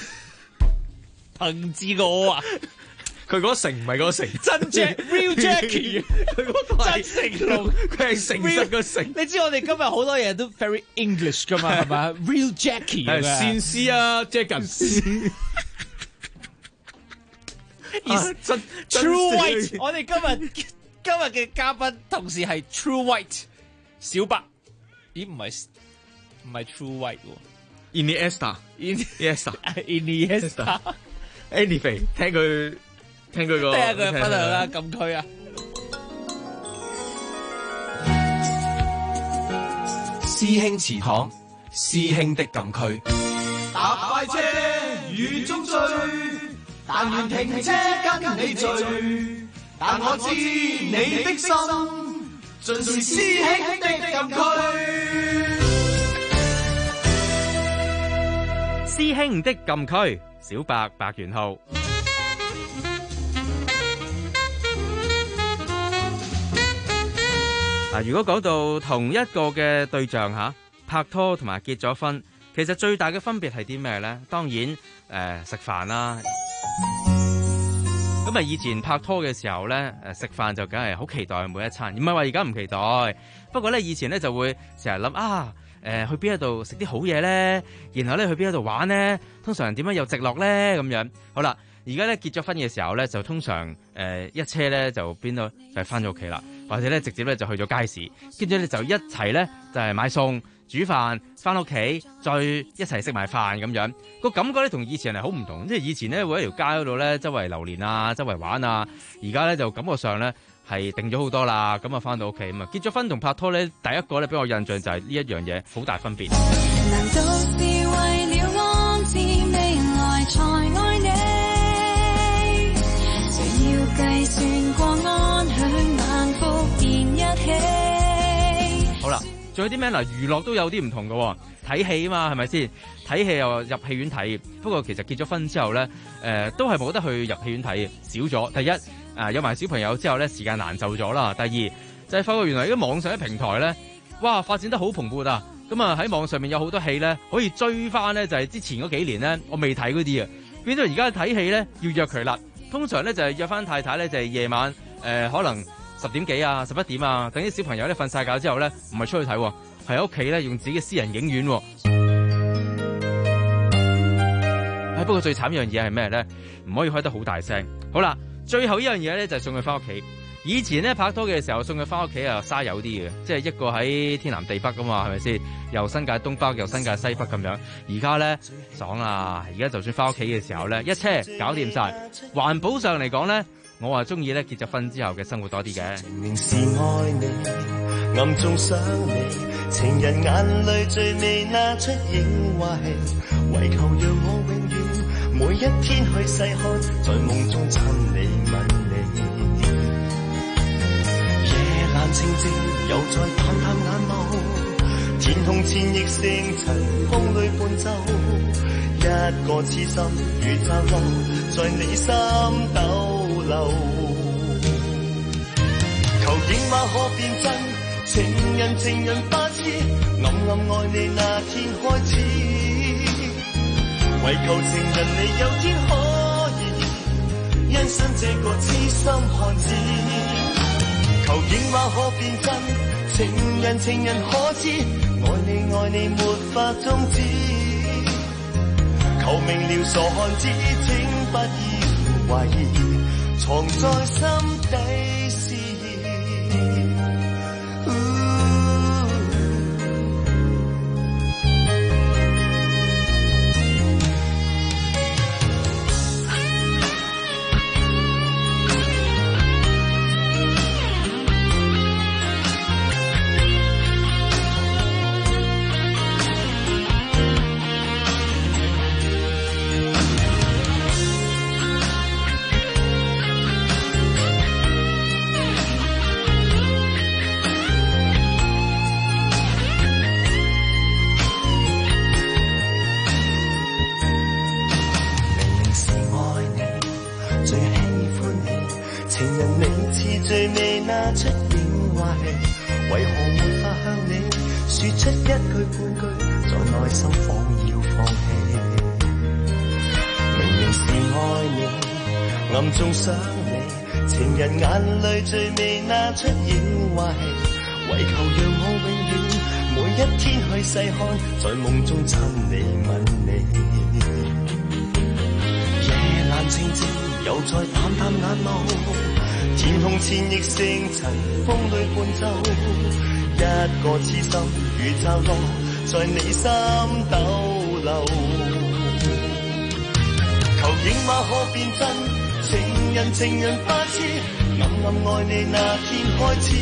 彭志我啊。 佢嗰成唔係嗰個成， 真 Real Jackie， 佢嗰個真成龍， 佢係誠實個成。 你知我哋今日好多嘢都 very English 噶嘛，係咪 ？Real Jackie 係善思啊 ，Jackie。 真 True White， 我哋今日嘅嘉賓同時係 True White 小白，咦唔係 True White 喎 Iniesta，Iniesta，Anyway， 聽佢分享啦，禁區啊！ 師兄祠堂，師兄的禁區。搭快車雨中追，但願停車跟你聚。但我知你的心，盡是師兄的禁區。 師兄的禁區，小白白元浩。如果講到同一個嘅對象拍拖同埋結咗婚，其實最大嘅分別係啲咩呢？當然食飯啦。咁以前拍拖嘅時候呢，食飯就梗係好期待每一餐，唔係話而家唔期待。不過呢，以前呢就會成日諗去邊一度食啲好嘢呢？然後呢去邊一度玩呢？通常點樣有直落呢？咁樣好啦。而家咧結咗婚嘅時候咧，就通常一車咧就邊度就係翻咗屋企啦，或者咧直接咧就去咗街市，跟住咧就一齊咧就係買餸煮飯，翻屋企再一齊食埋飯咁樣，個感覺咧同以前係好唔同。即係以前咧會喺條街嗰度咧周圍流連啊，周圍玩啊，而家咧就感覺上咧係定咗好多啦。咁啊翻到屋企咁啊，結咗婚同拍拖咧，第一個咧俾我印象就係呢一樣嘢好大分別。難道是為了安置未來才愛你？計算過安享晚福便一起。好啦，仲有啲咩嗱？娛樂都有啲唔同嘅，睇戲啊嘛，係咪先？睇戲又入戲院睇，不過其實結咗婚之後咧，都係冇得去入戲院睇，少咗。第一，有埋小朋友之後咧，時間難就咗啦。第二，就係發覺原來而家網上嘅平台咧，哇，發展得好蓬勃啊！咁啊喺網上面有好多戲咧，可以追翻咧，就係之前嗰幾年咧我未睇嗰啲啊，變咗而家睇戲咧要約佢啦。通常咧就係約翻太太咧，就係夜晚可能10點幾啊、11點啊，等啲小朋友咧瞓晒覺之後咧，唔係出去睇，係喺屋企咧用自己嘅私人影院。不過最慘一樣嘢係咩咧？唔可以開得好大聲。好啦，最後一樣嘢咧就係送佢翻屋企。以前咧拍拖嘅時候送佢翻屋企啊，嘥油啲嘅，即係一個喺天南地北噶嘛，係咪先？又新界東北，又新界西北咁樣。而家咧爽啊！而家就算翻屋企嘅時候咧，一車搞掂晒。環保上嚟講咧，我話中意咧結咗婚之後嘅生活多啲嘅。明是愛你，暗中想你，情人眼淚最未拿出影壞，唯求讓我永遠每一天去細看，在夢中親你吻你。冷清靜，又再淡淡眼眸，天空千億星塵，風裏伴奏，一個痴心如驟浪，在你心逗留。求影馬可變真，情人不知，暗愛你那天開始，唯求情人你有天可以，欣賞這個痴心漢子。求影馬可變真，情人可知，愛你沒法終止。求明了傻漢子，請不要懷疑，藏在心底思念。 那出影壞氣，為何沒法向你說出一句半句，在內心仿要放棄。明明是愛你，暗中想你，情人眼淚最美那出影壞氣，為求讓我永遠每一天去細看，在夢中親你吻你。夜闌靜靜，又再淡淡眼眸，天空千億星塵，風裏伴奏，一個痴心如驟浪，在你心逗留。求影馬可變真，情人不知，暗愛你那天開始，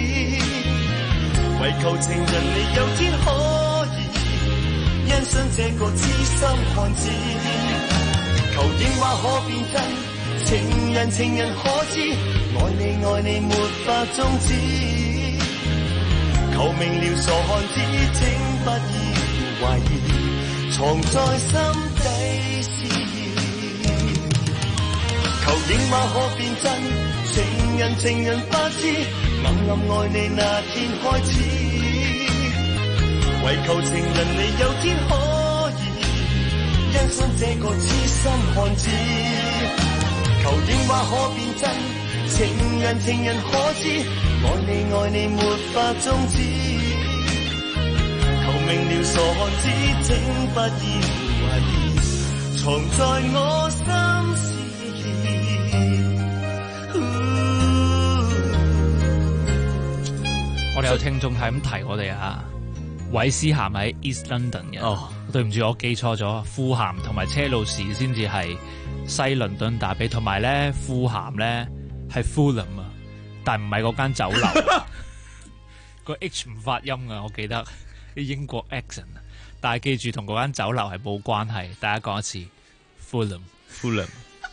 為求情人你有天可以欣賞這個痴心漢子。求影馬可變真，情人可知，愛你沒法終止。求明了傻漢子，請不要懷疑，藏在心底思意。求影馬可變真，情人不知，暗愛你那天開始，為求情人你有天可以欣賞這個痴心漢子。求影馬可變真，情人可知，愛你沒法終止。求明了傻漢子，請不要懷疑，藏在我心思。 我哋有聽眾係咁提我哋啊，韋斯咸喺 East London 嘅。哦，對唔住，我記錯咗，富咸同埋車路士先至係西倫敦打比，同埋咧富咸咧係 Fulham 啊，但唔係嗰間酒樓，個 H 唔發音啊，我記得啲英國 accent， 但係記住同嗰間酒樓係冇關係，大家講一次 Fulham。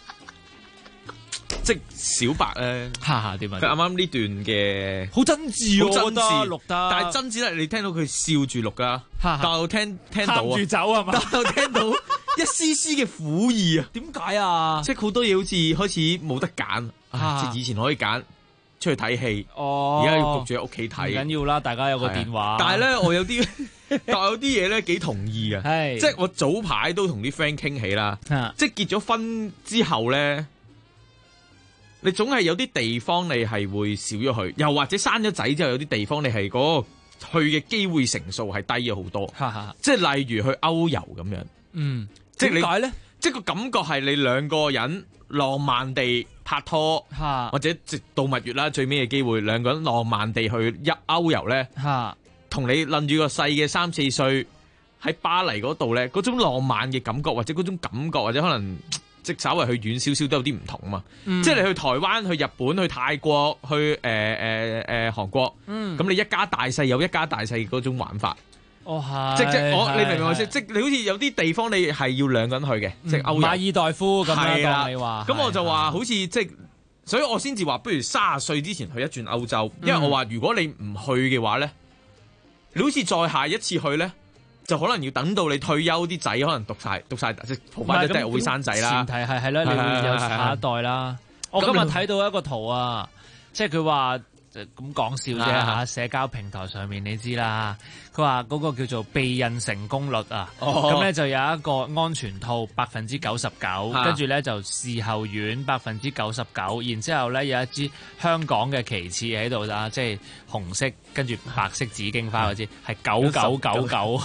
即小白咧， 點啊？ 佢啱啱呢段嘅好真摯，我覺得錄得， 但係真摯咧，你聽到佢笑住錄噶，但係我聽到啊， 住走係嘛？ 但係我聽到一絲絲嘅苦意啊！ 點解啊？ 即係好多嘢好似開始冇得揀，即係以前可以揀出去睇戲，而家要焗住喺屋企睇。 唔緊要啦，大家有個電話。 但係咧，我有啲嘢咧幾同意啊！即係我早排都同啲 friend 傾起啦，即係結咗婚之後咧。你總係有啲地方你係會少咗去，又或者生咗仔之後有啲地方你係嗰個去嘅機會成數係低咗好多。即係例如去歐遊咁樣。即係點解咧？即係個感覺係你兩個人浪漫地拍拖，或者直到蜜月啦，最尾嘅機會兩個人浪漫地去歐遊咧，同你攬住個細嘅3-4歲喺巴黎嗰度咧，嗰種浪漫嘅感覺或者嗰種感覺或者可能。即稍微去遠少少都有啲唔同啊嘛，即係你去台灣、去日本、去泰國、去韓國，咁你一家大細有一家大細嗰種玩法。即你明唔明我意思？即你好似有啲地方你係要兩個人去嘅，即係歐遊。馬爾代夫咁樣當你話。咁我就話好似即所以我先至話不如30歲之前去一轉歐洲，因為我話如果你唔去嘅話咧，你好似再下一次去咧。就可能要等到你退休啲仔可能讀晒，即係蒲翻一定會生仔啦。前提係啦，你會有下一代啦。我今日睇到一個圖啊，即係佢話咁講笑啫嚇，社交平台上面你知啦。佢話嗰個叫做避孕成功率啊，咁咧就有一個安全套99%，跟住咧就事後丸99%，然之後咧有一支香港嘅旗幟喺度啦，即係紅色跟住白色紫荊花嗰支係9999。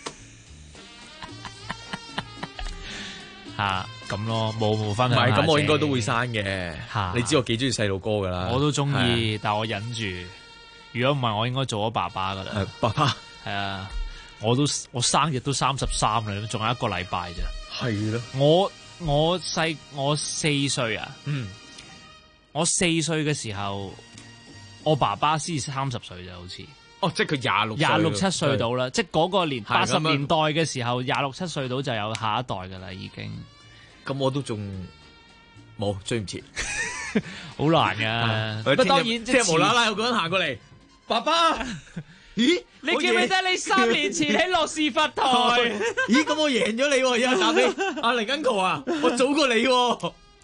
咁咯，冇分享。唔係咁，我應該都會生嘅。你知我幾中意細路哥噶啦。我都中意，但我忍住。如果唔係，我應該做咗爸爸噶啦。爸爸係啊，我生日都33啦，仲有1個禮拜咋。係咯。我4歲啊。我4歲嘅時候，我爸爸先30歲咋，好似。哦，即係佢26、7歲到啦，即係嗰個年80年代嘅時候，26、7歲到就有下一代噶啦，已經。咁我都仲冇追唔切，好難噶。不當然即係無啦啦有個人行過嚟，爸爸，咦？你記唔記得你3年前喺諾士佛台？咦？咁我贏咗你喎，而家打俾阿林根哥啊，我早過你喎。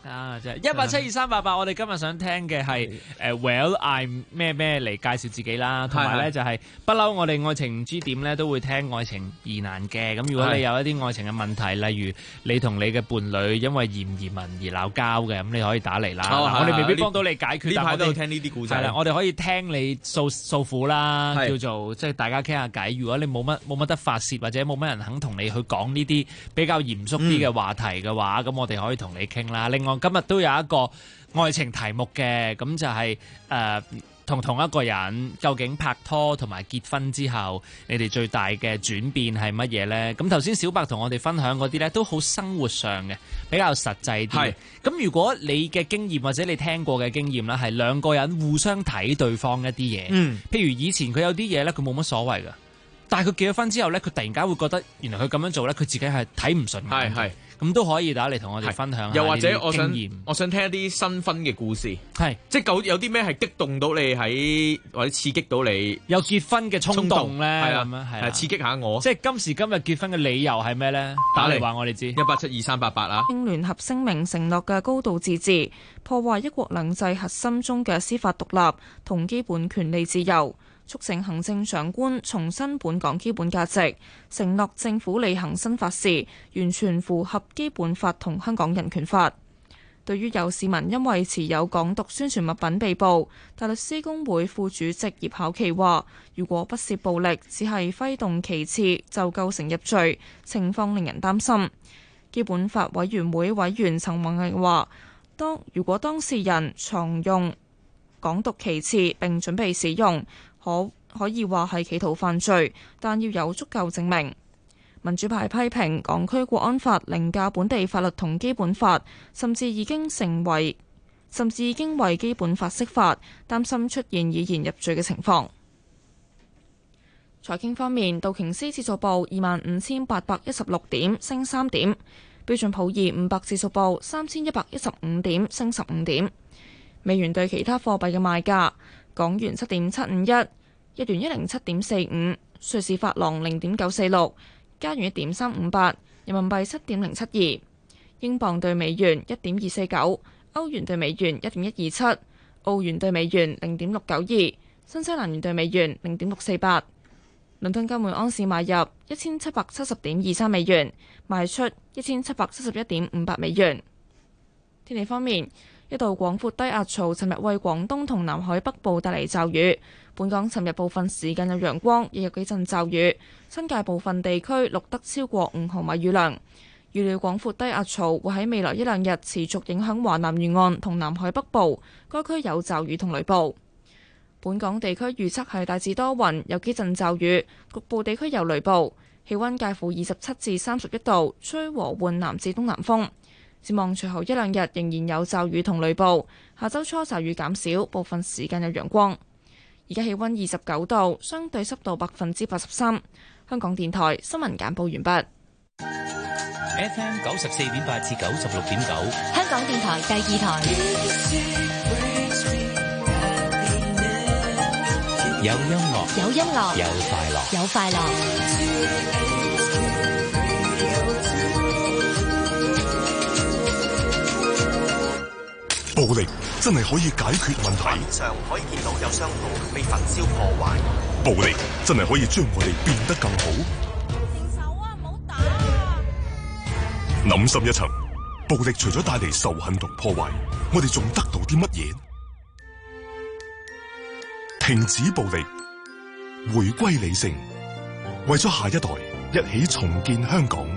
啊，即係1872388，我哋今日想聽嘅係Well I'm 咩嚟介紹自己啦，同埋咧就係不嬲我哋愛情唔知點咧都會聽愛情疑難嘅。咁如果你有一啲愛情嘅問題，例如你同你嘅伴侶因為移唔移民而鬧交嘅，咁你可以打嚟啦。我哋未必幫到你解決， 呢排都但係我哋聽呢啲故仔。 係啦，我哋可以聽你訴苦啦，叫做即係大家傾下偈。如果你冇乜得發泄，或者冇乜人肯同你去講呢啲比較嚴肅啲嘅話題嘅話，咁我哋可以同你傾啦。另外今日都有一個愛情題目嘅，咁就係同一個人究竟拍拖同埋結婚之後，你哋最大嘅轉變係乜嘢呢？咁頭先小白同我哋分享嗰啲呢，都好生活上嘅，比較實際啲。咁如果你嘅經驗或者你聽過嘅經驗啦，係兩個人互相睇對方一啲嘢，譬如以前佢有啲嘢呢，佢冇乜所謂㗎。但係佢結咗婚之後咧，佢突然間會覺得原來佢咁樣做咧，佢自己係睇唔順眼。係咁都可以打嚟同我哋分享下。 又或者我想聽一啲新婚嘅故事。 係即係有啲咩係激動到你或者刺激到你有結婚嘅衝動咧？係啦， 係刺激下我。 即係今時今日結婚嘅理由係咩咧？打嚟話我哋知。 1872388啊！ 應聯合聲明承諾嘅高度自治，破壞一國兩制核心中嘅司法獨立同基本權利自由。促請行政長官重申本港基本價值，承諾政府履行新法時完全符合基本法同香港人權法。對於有市民因為持有港獨宣傳物品被捕，大律師公會副主席葉巧琪話：如果不涉暴力，只係揮動旗幟就構成入罪，情況令人擔心。基本法委員會委員陳弘毅話：如果當事人藏用港獨旗幟並準備使用，可以話係企圖犯罪，但要有足夠證明。民主派批評港區國安法凌駕本地法律同基本法，甚至已經為基本法釋法，擔心出現以言入罪嘅情況。財經方面，道瓊斯指數報25,816點，升3點；標準普爾500指數報3,115點，升15點。美元對其他貨幣嘅賣價：港元7.751，日元107.45，瑞士法郎0.946，加元1.358，人民幣7.072，英鎊對美元1.249，歐元對美元1.127，澳元對美元0.692，新西蘭元對美元0.648。倫敦金每盎司買入1770.23美元，賣出1771.58美元。天氣方面，一道廣闊低壓槽尋日為廣東同南海北部帶嚟驟雨。本港尋日部分時間有陽光，亦有幾陣驟雨。新界部分地區錄得超過5毫米雨量。預料廣闊低壓槽會喺未來1、2日持續影響華南沿岸同南海北部，該區有驟雨同雷暴。本港地區預測係大致多雲，有幾陣驟雨，局部地區有雷暴。氣溫介乎27至31度，吹和緩南至東南風。展望隨後1、2日仍然有驟雨同雷暴，下周初驟雨減少，部分時間有陽光。而家氣溫29度，相對濕度83%。香港電台新聞簡報完畢。 FM 94.8至96.9， 香港電台第2台。 有音樂， 有音樂， 有快樂， 有快樂。 暴力真係可以解決問題。 面上可以見到有商鋪被焚燒破壞。 暴力真係可以將我哋變得更好。 停手啊！唔好打啊！ 諗深一層，暴力除咗帶嚟仇恨同破壞，我哋仲得到啲乜嘢？停止暴力，回歸理性，為咗下一代，一起重建香港。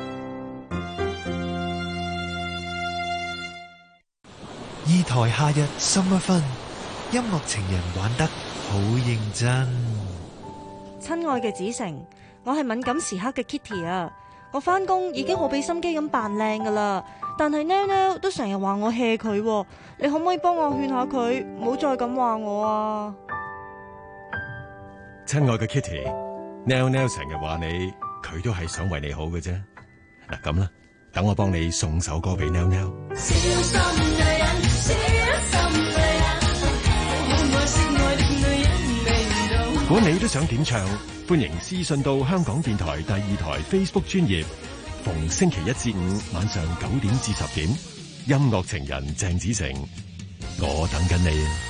二台夏日 Summer Fun， 音樂情人玩得好認真。 親愛嘅子成，我係敏感時刻嘅 Kitty 啊！我返工已經好俾心機咁扮靚噶啦，但係 Nell 都成日話我 hea 佢，你可唔可以幫我勸下佢，唔好再咁話我啊？ 親愛嘅 Kitty，Nell 成日話你，佢都係想為你好嘅啫。嗱咁啦，等我幫你送首歌俾 Nell。小心女人，小心女人，好愛惜愛的女人味道。如果你都想點唱，歡迎私信到香港電台第2台 Facebook 專頁，逢星期1至5晚上9點至10點， 音樂情人鄭子誠，我等緊你啊！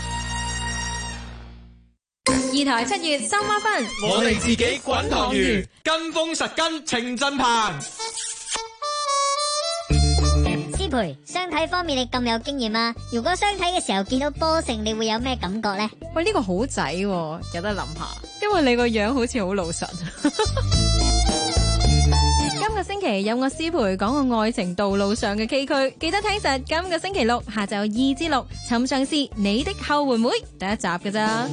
二台7月收孖分， 我哋自己滾堂魚，跟風實跟程振鵬。 師培，相睇方面你咁有經驗啊！如果相睇嘅時候見到波成，你會有咩感覺呢？ 喂，呢個好仔喎，有得諗下，因為你個樣好似好老實。今個星期有我師培講個愛情道路上嘅崎嶇，記得聽實今個星期六下晝2至6，尋常是你的後援會第一集㗎咋。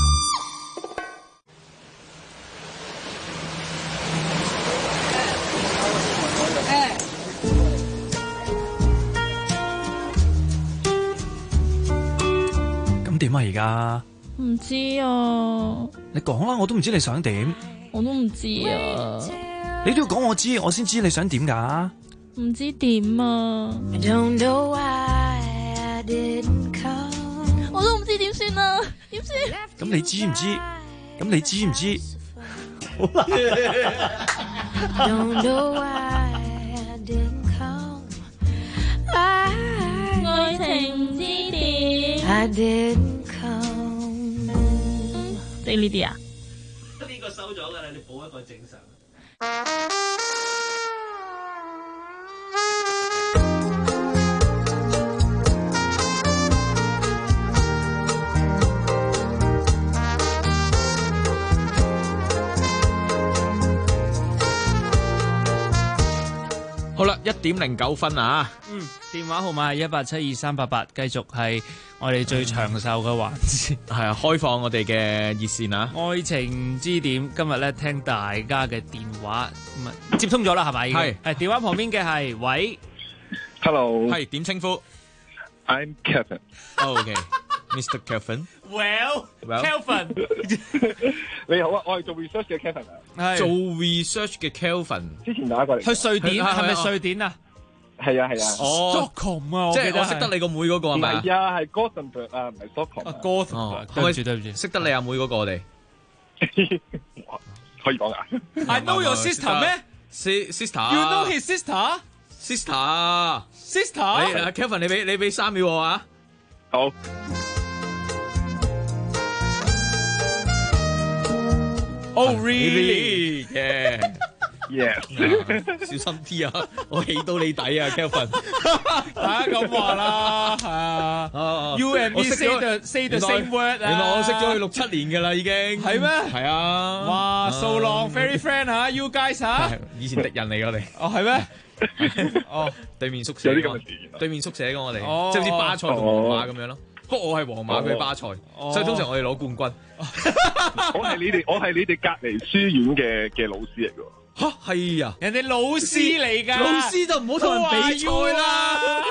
點啊而家？ 唔知啊。 你講啦，我都唔知你想點。 我都唔知啊。 你都要講我知，我先知你想點㗎。 唔知點啊。我都唔知點算啊，點算？ 咁你知唔知？咁你知唔知？好啦。 愛情之點？即係呢啲啊？ 呢個收咗㗎啦，你補一個正常。 好啦，1:09啊！ 電話號碼係1872388，繼續係我哋最長壽嘅環節。 係啊，開放我哋嘅熱線啊！ 愛情之點，今日咧聽大家嘅電話，接通咗啦，係咪？係電話旁邊嘅係喂 ，Hello， 係點稱呼 ？I'm Kevin。OK，Mr. Kevin。Well，Kelvin。 你好啊，我係做 research 嘅 Kevin 啊。 做 research 嘅 Kelvin。 之前打過嚟。 去瑞典係咪瑞典啊？ 係啊係啊。 Stockholm 啊， 即係我識得你個妹嗰個係咪啊？ 係啊，係 Gothenburg 啊，唔係 Stockholm。 Gothenburg。對唔住，識得你阿妹嗰個我哋。 可以講啊 ？I know your sister 咩 ？Sister。You know his sister？Sister。 你 Kelvin，你俾3秒我啊。 好。 Oh really？ Yeah， 小心啲啊！我起到你底啊 ，Kelvin。 大家咁話啦，係啊。You and me say the same word 啊。 原來我識咗佢6-7年㗎啦，已經。係咩？係啊。 哇 ，so long，very friend 嚇，you guys 嚇。 以前敵人嚟我哋。 哦，係咩？ 哦，對面宿舍。 有啲咁嘅事。 對面宿舍嘅我哋，即係好似巴塞同皇馬咁樣咯。不過我係皇馬，佢係巴塞，所以通常我哋攞冠軍。 我係你哋隔離書院嘅老師嚟㗎。 吓係啊！ 人哋老師嚟㗎， 老師就唔好同人比賽啦。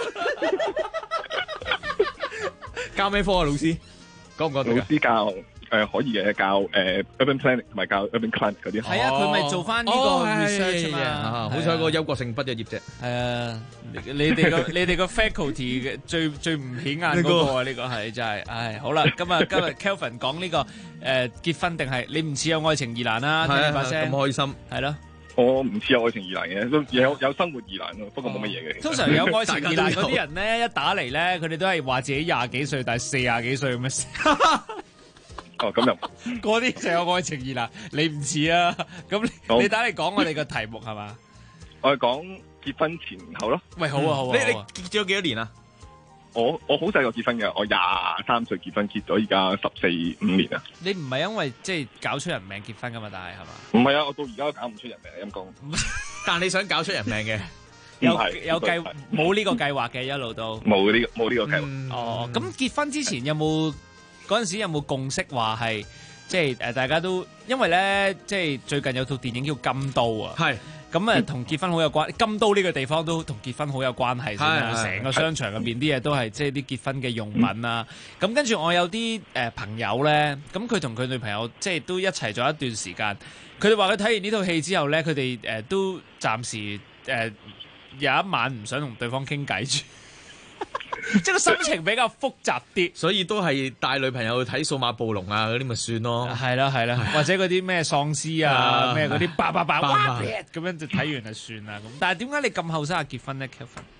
教咩科啊？老師講唔講到？ 老師教可以嘅，教urban planning 同埋教 urban climate 嗰啲。 係啊，佢咪做翻呢個 research 嘛。 好彩個休國性畢咗業啫。 係啊，你哋個 faculty 嘅最唔顯眼嗰個啊，呢個係真係。唉，好啦，今日 Kelvin 講呢個結婚定係你唔似有愛情疑難啦，聽你把聲咁開心， 係咯。 我唔似有愛情疑難嘅，都有生活疑難咯，不過冇乜嘢嘅。 通常有愛情疑難嗰啲人咧，一打嚟咧，佢哋都係話自己20幾歲，但係40幾歲咁樣。 哦，咁又嗰啲就有愛情疑難，你唔似啊？咁你打嚟講我哋個題目係嘛？ 我係講結婚前後咯。 喂，好啊，好啊。 你結咗幾多年啊？ 我好細個結婚嘅，我23歲結婚，結咗而家14-15年啊。 你唔係因為即係搞出人命結婚噶嘛？但係係嘛？ 唔係啊，我到而家都搞唔出人命，陰公。 但你想搞出人命嘅？ 有計冇呢個計劃嘅，一路都冇呢個計劃。 哦，咁結婚之前有冇嗰陣時有冇共識話係即係大家都因為咧即係最近有套電影叫《金刀》啊。係。咁同結婚好有關，金刀呢個地方都同結婚好有關係先啦。成個商場入邊啲嘢都係即係啲結婚嘅用品啊。咁跟住我有啲朋友咧，咁佢同佢女朋友即係都一齊咗一段時間。佢哋話佢睇完呢套戲之後咧，佢哋都暫時有一晚唔想同對方傾偈住。即係個心情比較複雜啲， 所以都係帶女朋友去睇數碼暴龍啊嗰啲咪算咯。 係啦係啦，或者嗰啲咩喪屍啊咩嗰啲叭叭叭哇咁樣就睇完就算啦咁。但係點解你咁後生就結婚咧 ，Kelvin？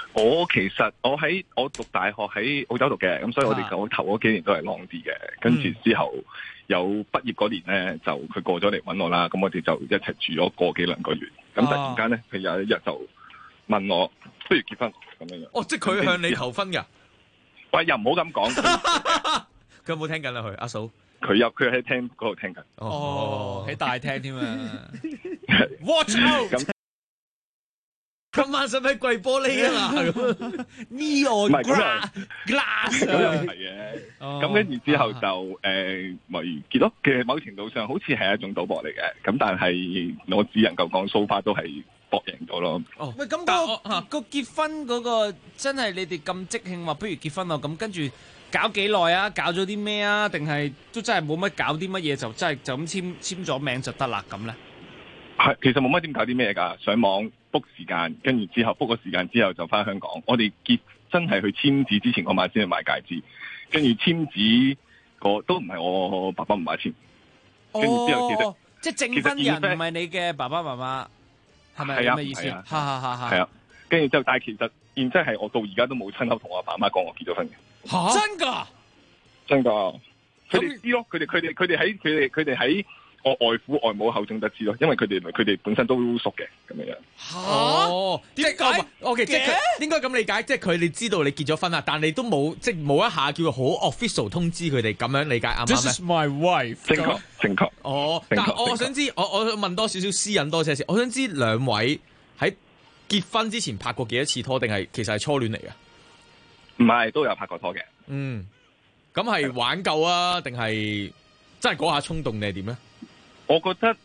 我其實我讀大學喺澳洲讀嘅，咁所以我哋頭嗰幾年都係 long 啲嘅，跟住之後有畢業嗰年咧，就佢過咗嚟揾我啦，咁我哋就一齊住咗個幾兩個月，咁突然間咧，佢有一日就問我不如結婚咁樣樣。 即係佢向你求婚㗎？ 喂，又唔好咁講。 佢有冇聽緊啦？佢阿嫂， 佢喺廳嗰度聽緊。 喺大廳添啊！Watch out！ 今晚使唔使跪玻璃啊？ Neon glass 咁又係嘅。咁跟住之後就咪結咯。其實某程度上好似係一種賭博嚟嘅。咁但係我只能夠講 so far 都係博贏咗咯。 喂，咁個結婚嗰個真係你哋咁即興話不如結婚咯？咁跟住搞幾耐啊？搞咗啲咩啊？定係都真係冇乜搞啲乜嘢就真係就咁簽咗名就得啦咁咧？ 係，其實冇乜點搞啲咩㗎，上網 book 時間，跟住之後 book 個時間之後就翻香港。我哋真係去簽字之前嗰晚先去買戒指，跟住簽字都唔係我爸爸媽媽簽。跟住之後即係證婚人唔係你嘅爸爸媽媽，係咪咁嘅意思？ 係啊，跟住之後，但係其實現真係我到而家都冇親口同我爸媽講我結咗婚嘅。 真㗎？ 真㗎？佢哋知咯，佢哋喺我外父外母口中得知咯，因為佢哋本身都熟嘅咁樣樣。 點解？OK，即係應該咁理解，即係佢哋知道你結咗婚啦，但你都冇一下叫好 official 通知佢哋咁樣理解啱唔啱咧 ？This is my wife。 正確。 但我想知，我問多少少私隱多些先。我想知兩位喺結婚之前拍過幾多次拖，定係其實係初戀嚟嘅？ 唔係，都有拍過拖嘅。 咁係玩夠啊，定係真係嗰下衝動定係點咧？ 我覺得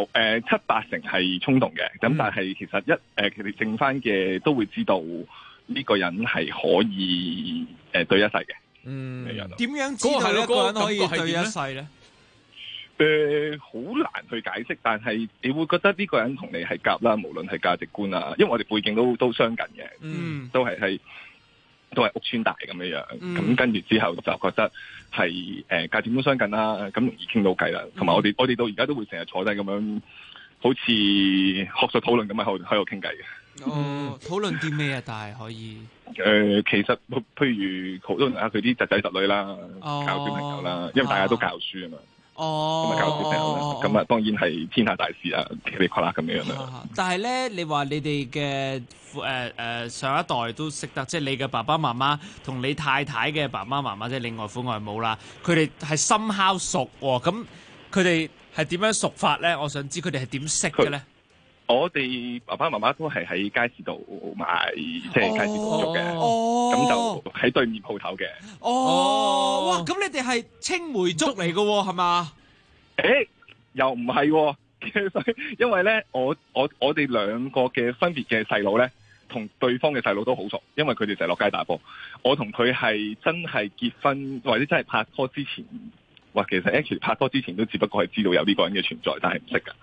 7、8成係衝動嘅，咁但係其實佢哋剩翻嘅都會知道呢個人係可以對一世嘅。 點樣知道一個人可以對一世咧？ 好難去解釋，但係你會覺得呢個人同你係夾啦，無論係價值觀啊，因為我哋背景都相近嘅，都係屋邨大咁樣樣，咁跟住之後就覺得係價值觀相近啦，咁容易傾到偈啦，同埋我哋到而家都會成日坐低咁樣，好似學術討論咁樣喺度傾偈嘅。 討論啲咩啊？但係可以其實譬如討論下佢啲侄仔侄女啦，教小朋友啦，因為大家都教書啊嘛。咁教小朋友啦，咁啊當然係天下大事啊，噼里啪啦咁樣啦。 但係咧，你話你哋嘅上一代都識得，即係你嘅爸爸媽媽同你太太嘅爸爸媽媽，即係你外父外母啦，佢哋係深烤熟喎。咁佢哋係點樣熟法咧？我想知佢哋係點識嘅咧？ 我哋爸爸媽媽都係喺街市度買，即係街市度做嘅，咁就喺對面鋪頭嘅。 哇！咁你哋係青梅竹嚟嘅喎，係嘛？ 又唔係喎，因為咧，我哋兩個嘅分別嘅細佬咧，同對方嘅細佬都好熟，因為佢哋成日落街打波。我同佢係真係結婚或者真係拍拖之前，其實 actually 拍拖之前都只不過係知道有呢個人嘅存在，但係唔識㗎。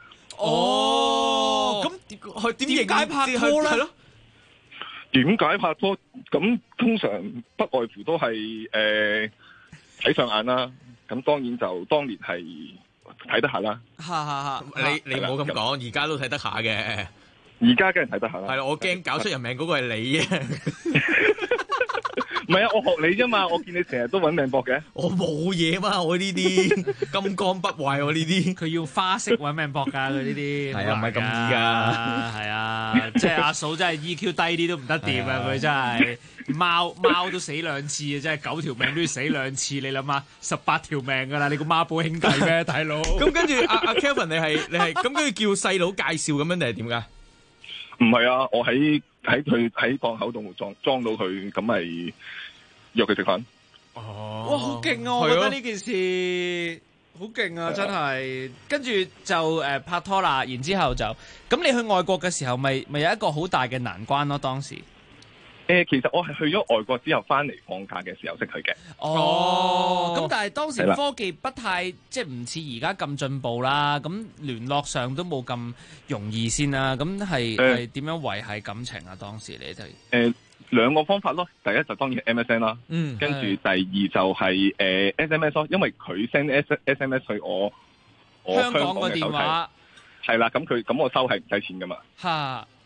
咁佢點解拍拖咧？ 點解拍拖？咁通常不外乎都係睇上眼啦。咁當年係睇得下啦。 你唔好咁講，而家都睇得下嘅。 而家梗係睇得下啦。 係啦，我驚搞出人命嗰個係你啊！ 唔係啊，我學你啫嘛，我見你成日都揾命搏嘅。 我冇嘢嘛，我呢啲金剛不壞，我呢啲。 佢要花式揾命搏㗎，佢呢啲。 係啊，唔係咁易㗎。 係啊，即係阿嫂真係 EQ 低啲都唔得掂啊！佢真係貓都死2次啊！真係9條命都要死2次，你諗下18條命㗎啦！你個孖寶兄弟咩，大佬？ 咁跟住阿 Kelvin，你係咁跟住叫細佬介紹咁樣定係點㗎？ 唔係啊，我喺佢喺檔口度裝到佢，咁咪約佢食飯。 哇，好勁啊！我覺得呢件事好勁啊，真係。跟住就拍拖啦，然之後就咁。你去外國嘅時候，咪有一個好大嘅難關咯。當時其實我係去咗外國之後翻嚟放假嘅時候識佢嘅。 咁但係當時科技不太即係唔似而家咁進步啦，咁聯絡上都冇咁容易先啦。咁係點樣維繫感情啊？當時你哋兩個方法咯，第一就當然 MSN 啦，跟住第二就係SMS 咯，因為佢 send SMS 去我香港嘅電話， 係啦，咁我收係唔使錢噶嘛。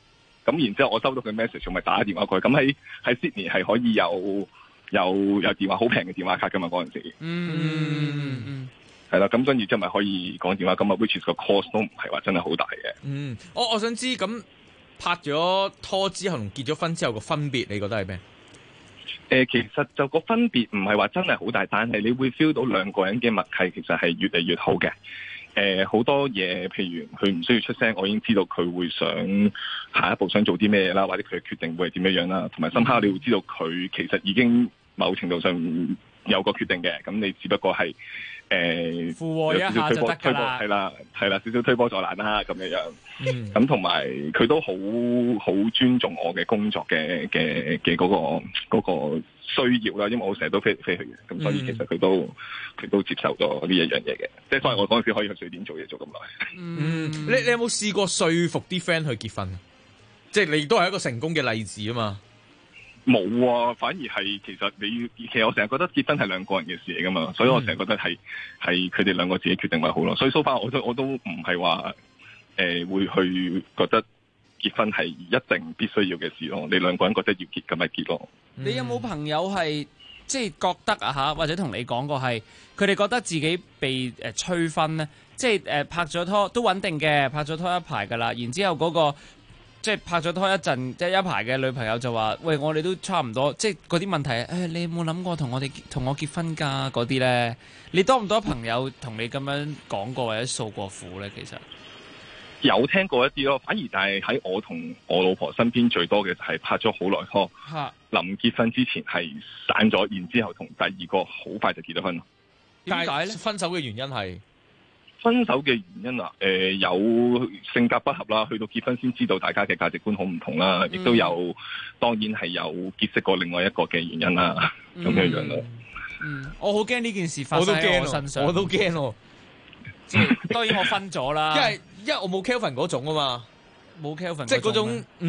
咁然之後我收到佢 message， 我咪打電話過去。咁喺 Sydney 係可以有電話好平嘅電話卡㗎嘛嗰陣時。係啦，咁跟住之後咪可以講電話，咁啊 which is 個 cost 都唔係話真係好大嘅。 我想知咁拍咗拖之後同結咗婚之後個分別，你覺得係咩？ 其實就個分別唔係話真係好大，但係你會 feel 到兩個人嘅默契其實係越嚟越好嘅。好多嘢，譬如佢唔需要出聲，我已經知道佢會想下一步想做啲咩啦，或者佢嘅決定會係點樣樣啦。同埋深刻你會知道佢其實已經某程度上有個決定嘅，咁你只不過係附和一下就得㗎啦。 係啦，少少推波助瀾啦咁樣。咁同埋佢都好尊重我嘅工作嘅嗰個需要啦，因為我成日都飛嚟飛去嘅，咁所以其實佢都接受咗呢一樣嘢嘅，即係所以我嗰陣時可以去瑞典做嘢做咁耐。 你有冇試過說服啲 friend 去結婚？即係你都係一個成功嘅例子啊嘛。 冇啊，反而係其實我成日覺得結婚係兩個人嘅事嚟噶嘛，所以我成日覺得係佢哋兩個自己決定咪好咯。所以 so far 我都唔係話會去覺得結婚係一定必須要嘅事咯。你兩個人覺得要結咁咪結咯。 你有冇朋友係即係覺得啊嚇，或者同你講過係佢哋覺得自己被催婚咧？即係拍咗拖都穩定嘅，拍咗拖一排噶啦，然之後嗰個。即係拍咗拖一陣，即係一排嘅女朋友就話：喂，我哋都差唔多，即係嗰啲問題，你有冇諗過同我結婚㗎？嗰啲咧，你多唔多朋友同你咁樣講過或者訴過苦咧？其實有聽過一啲咯，反而但係喺我同我老婆身邊最多嘅就係拍咗好耐拖，臨結婚之前係散咗，然之後同第二個好快就結咗婚咯。 點解咧？分手嘅原因係？ 分手嘅原因啊，有性格不合啦，去到結婚先知道大家嘅價值觀好唔同啦，亦都有當然係有結識過另外一個嘅原因啦，咁樣樣咯。 我好驚呢件事發生喺我身上， 我都驚喎。 當然我分咗啦， 因為我冇 Kelvin 嗰種啊嘛， 冇 Kelvin 即係嗰種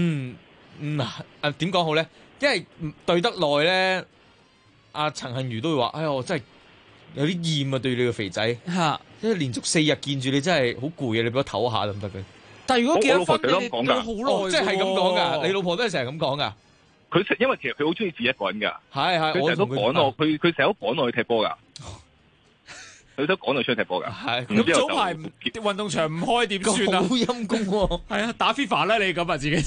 點講好咧？因為對得耐咧，阿陳幸妤都會話：哎呀，我真係有啲厭啊，對你個肥仔嚇。即係連續4日見住你真係好攰啊！你俾我唞下得唔得嘅？ 但係如果結咗婚， 你講㗎， 好耐， 即係咁講㗎。你老婆都係成日咁講㗎。 佢因為其實佢好中意自己一個人㗎。係，佢成日都趕我，佢成日都趕我去踢波㗎。佢都趕我出去踢波㗎。係。 咁早排運動場唔開點算啊？ 好陰功喎。 係啊，打 FIFA 啦你咁啊自己。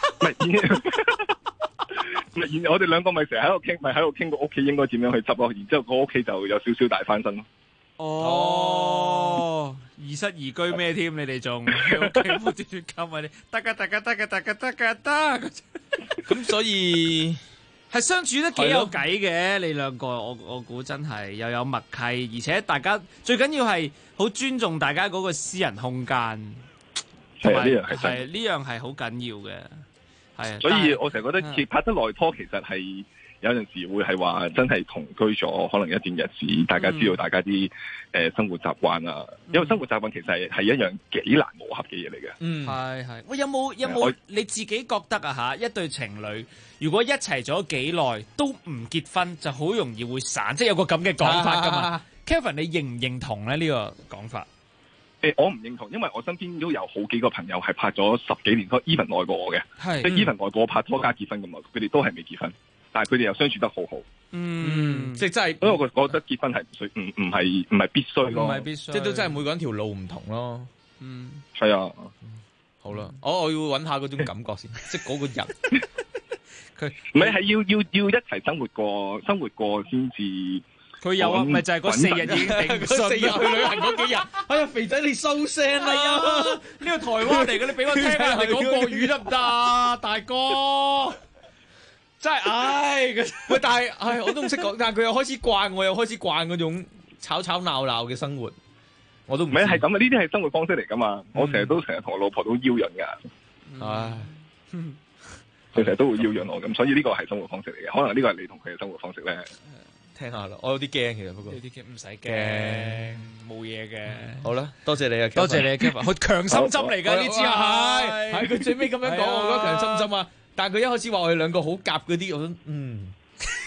我哋兩個咪成日喺度傾個屋企應該點樣去執咯，然之後個屋企就有少少大翻身咯。 二室二居咩添？你哋仲喺屋企冇接住溝咪？得。 咁所以係相處得幾有計嘅，你兩個我估真係又有默契，而且大家最緊要係好尊重大家嗰個私人空間，係呢樣係好緊要嘅。係， 所以我成日覺得拍得耐拖其實係有陣時會係話真係同居咗可能一段日子，大家知道大家啲生活習慣啊，因為生活習慣其實係一樣幾難磨合嘅嘢嚟嘅。 係。喂，有冇你自己覺得啊嚇？一對情侶如果一齊咗幾耐都唔結婚，就好容易會散，即係有個咁嘅講法㗎嘛。Kevin， 你認唔認同咧呢個講法？ 我唔認同，因為我身邊都有好幾個朋友係拍咗10幾年拖 ，even 耐過我嘅，即係 even 耐過我拍拖加結婚咁耐，佢哋都係未結婚，但係佢哋又相處得好好。 即係真係， 所以我覺得結婚係唔係必須咯， 唔係必須， 即係都真係每個人條路唔同咯。 係啊， 好啦，我要揾下嗰種感覺先，即係嗰個人， 佢唔係要一齊生活過先至。 佢有啊，咪就係嗰4日已經頂唔順， 4日去旅行嗰幾日。哎呀，肥仔你收聲啦！ 呢個台灣嚟嘅，你俾我聽下人哋講國語得唔得啊，大哥？真係， 喂，但係我都唔識講，但係佢又開始慣，我又開始慣嗰種吵吵鬧鬧嘅生活。我都唔係咁啊！呢啲係生活方式嚟噶嘛。我成日同我老婆都邀人噶。 唉， 佢成日都會邀人我咁，所以呢個係生活方式嚟嘅。可能呢個係你同佢嘅生活方式咧。 聽下啦，我有啲驚，其實不過有啲驚唔使驚，冇嘢嘅。 好啦，多謝你啊， 多謝你 Kevin， 佢強心針嚟㗎呢支係佢最尾咁樣講，我覺得強心針啊。但係佢一開始話我哋兩個好夾嗰啲，我都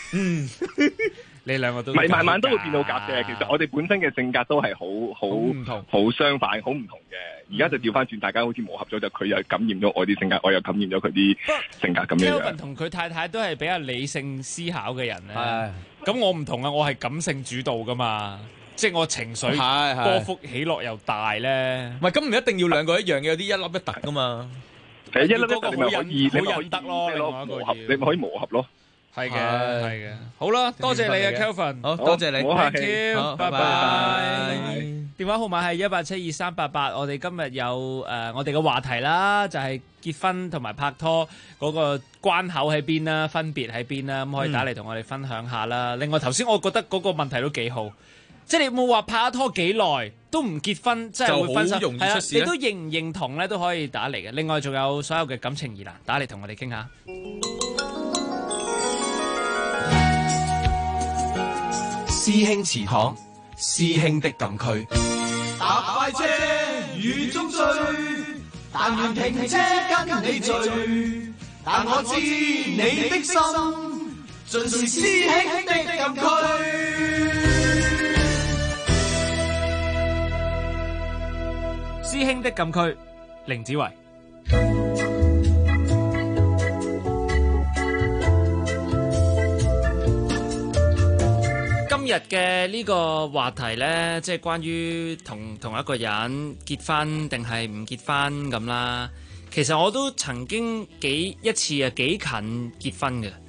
你兩個都唔係慢慢都會變到夾嘅。其實我哋本身嘅性格都係好唔同， 好相反，好唔同嘅。而家就調翻轉，大家好似磨合咗，就佢又感染咗我啲性格，我又感染咗佢啲性格咁樣。 Kelvin 同佢太太都係比較理性思考嘅人咧。咁我唔同啊，我係感性主導噶嘛，即係我情緒波幅起落又大咧。 唔係咁唔一定要兩個一樣嘅，有啲一粒一突噶嘛。 一粒一突你咪可以， 你咪可以得咯， 磨合，你咪可以磨合咯。 係嘅。好啦，多謝你啊 Kelvin， 好多謝你 ，Thank you， 拜拜。 電話號碼係1872388，我哋今日有我哋嘅話題啦，就係結婚同埋拍拖嗰個關口喺邊啦，分別喺邊啦，咁可以打嚟同我哋分享下啦。另外頭先我覺得嗰個問題都幾好，即係你有冇話拍咗拖幾耐都唔結婚，即係會分手， 就好容易出事咧。 你都認唔認同咧都可以打嚟嘅。另外仲有所有嘅感情疑難，打嚟同我哋傾下。 師兄祠堂，師兄的禁區。 搭快車雨中追，但願停車跟你聚。但我知你的心，盡是師兄的禁區。 師兄的禁區，凌子維。今日嘅呢個話題呢，即係關於同一個人結婚定係唔結婚咁啦。其實我都曾經一次幾近結婚嘅。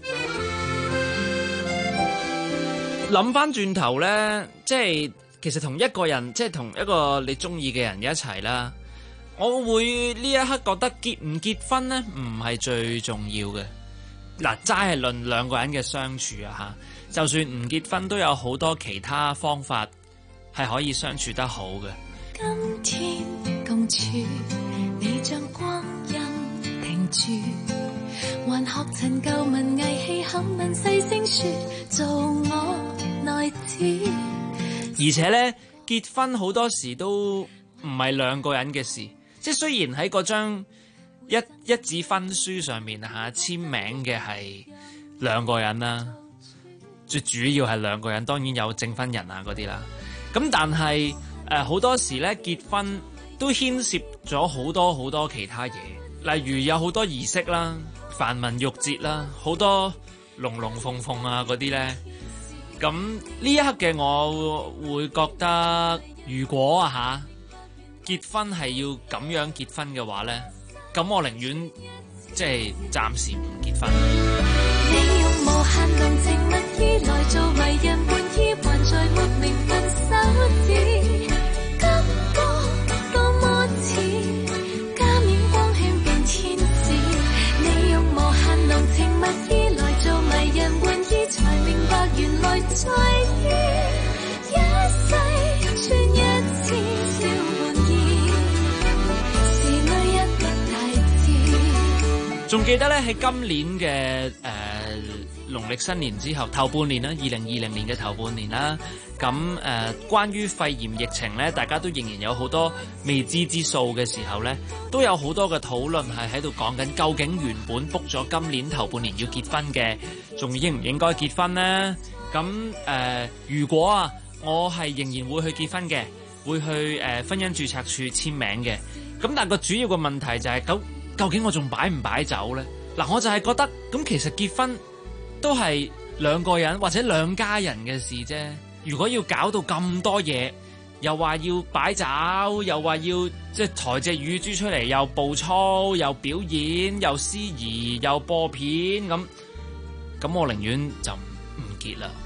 諗翻轉頭呢，即係其實同一個人，即係同一個你中意嘅人一齊啦。我會呢一刻覺得結唔結婚呢，唔係最重要嘅。嗱，齋係論兩個人嘅相處啊嚇。就算唔結婚，都有好多其他方法係可以相處得好嘅。 今天共處，你將光陰停住，還學陳舊文藝戲口吻細聲說，做我內子。 而且呢，結婚好多時都唔係兩個人嘅事，即係雖然喺嗰張一紙婚書上面嚇簽名嘅係兩個人啦。最主要係兩個人，當然有證婚人啊嗰啲啦。咁但係好多時咧結婚都牽涉咗好多其他嘢，例如有好多儀式啦、繁文縟節啦、好多龍龍鳳鳳啊嗰啲咧。咁呢一刻嘅我會覺得，如果結婚係要咁樣結婚嘅話咧，咁我寧願即係暫時唔結婚。 你用無限濃情蜜意來做為人滿意，還在沒名分手點，感覺多麼似加冕光圈變天使。你用無限濃情蜜意來做為人滿意，才明白原來在於一世穿一次小玩意，是女人的大志。 仲記得咧喺今年嘅農曆新年之後頭半年啦，2020年嘅頭半年啦，咁關於肺炎疫情咧，大家都仍然有好多未知之數嘅時候咧，都有好多嘅討論係喺度講緊，究竟原本 book 咗今年頭半年要結婚嘅，仲應唔應該結婚呢？咁如果我係仍然會去結婚嘅，會去婚姻註冊處簽名嘅，咁但係個主要嘅問題就係究竟我仲擺唔擺酒呢？嗱，我就係覺得咁其實結婚都係兩個人或者兩家人嘅事啫。如果要搞到咁多嘢，又話要擺酒，又話要即係抬隻乳豬出嚟，又步操，又表演，又司儀，又播片咁，我寧願就唔結啦。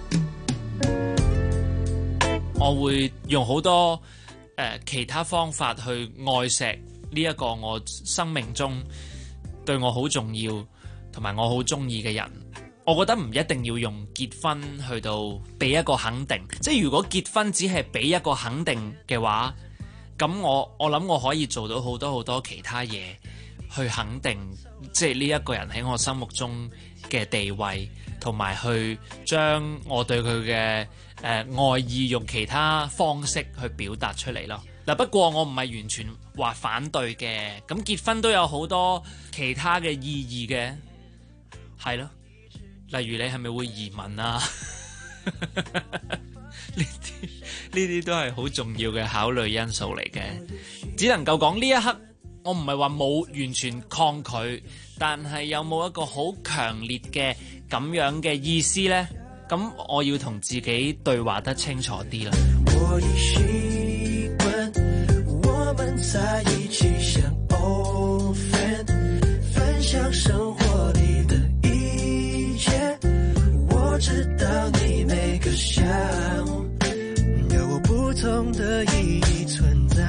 我會用好多其他方法去愛錫呢一個我生命中對我好重要同埋我好中意嘅人。我覺得唔一定要用結婚去到俾一個肯定，即係如果結婚只係俾一個肯定嘅話，咁我諗我可以做到好多其他嘢去肯定，即係呢一個人喺我心目中嘅地位，同埋去將我對佢嘅愛意用其他方式去表達出嚟咯。嗱，不過我唔係完全話反對嘅，咁結婚都有好多其他嘅意義嘅，係咯。 例如你係咪會移民啊？呢啲都係好重要嘅考慮因素嚟嘅。只能夠講呢一刻，我唔係話冇完全抗拒，但係有冇一個好強烈嘅咁樣嘅意思呢？咁我要同自己對話得清楚啲啦。 我已習慣我們在一起像 old friend， 分享生活裡的一切。我知道你每個笑有不同的意義存在。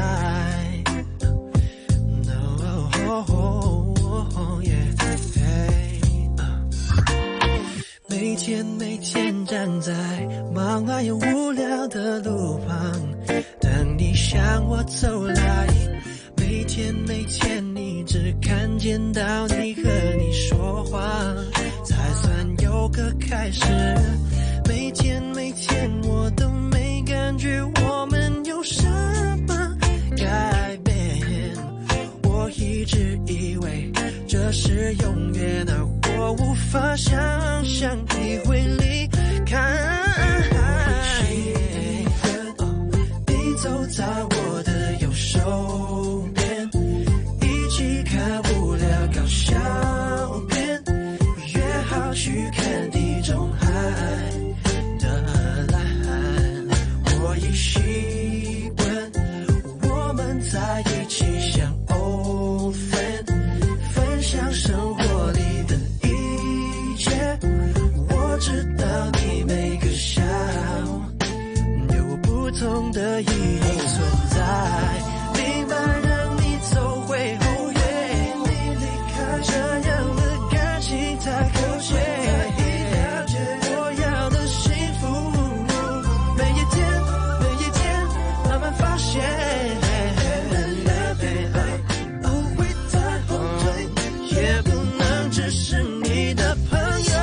每天站在茫然又無聊的路旁，等你向我走來。每天你只看見到你和你說話，才算有個開始。每天我都沒感覺我們有什麼改變。我一直以為這是永遠，而我無法想象你會離開。你走在我的右手邊，一起看無聊搞笑片，約好去看地中海的藍。我已習慣我們在一起像 old friend， 分享生活裡的一切。我知道你每個笑有不同的意義存在，明白讓你走會後悔，你離開這樣的感情太可貴。我要的幸福，每一天慢慢發現，不會太後退，也不能只是你的朋友。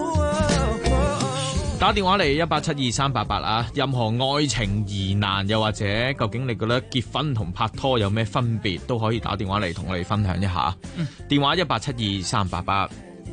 打電話嚟1872388啊！任何愛情疑難，又或者究竟你覺得結婚同拍拖有咩分別，都可以打電話嚟同我哋分享一下。電話1872388。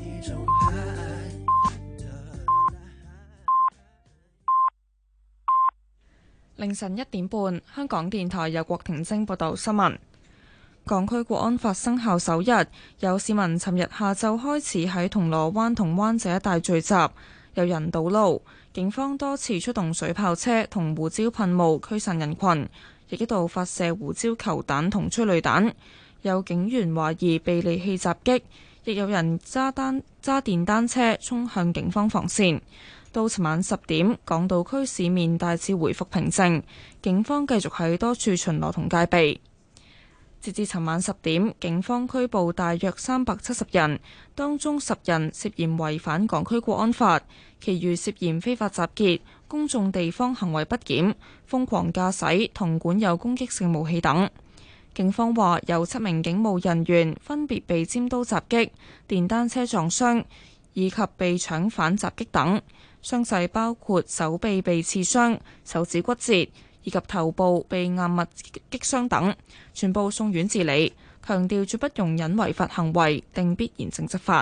凌晨1點半，香港電台由郭婷晶報道新聞。港區國安法生效首日，有市民尋日下晝開始喺銅鑼灣同灣仔一帶聚集，有人堵路，警方多次出動水炮車同胡椒噴霧驅散人群，亦一度發射胡椒球彈同催淚彈。有警員懷疑被利器襲擊，亦有人揸電單車衝向警方防線。到尋晚10點，港島區市面大致回復平靜，警方繼續喺多處巡邏同戒備。截至尋晚10點，警方拘捕大約370人，當中10人涉嫌違反港區國安法，其餘涉嫌非法集結、公眾地方行為不檢、瘋狂駕駛同管有攻擊性武器等。警方話有7名警務人員分別被尖刀襲擊、電單車撞傷以及被搶犯襲擊等，傷勢包括手臂被刺傷、手指骨折以及頭部被硬物擊傷等，全部送院治理，強調絕不容忍違法行為，定必嚴正執法。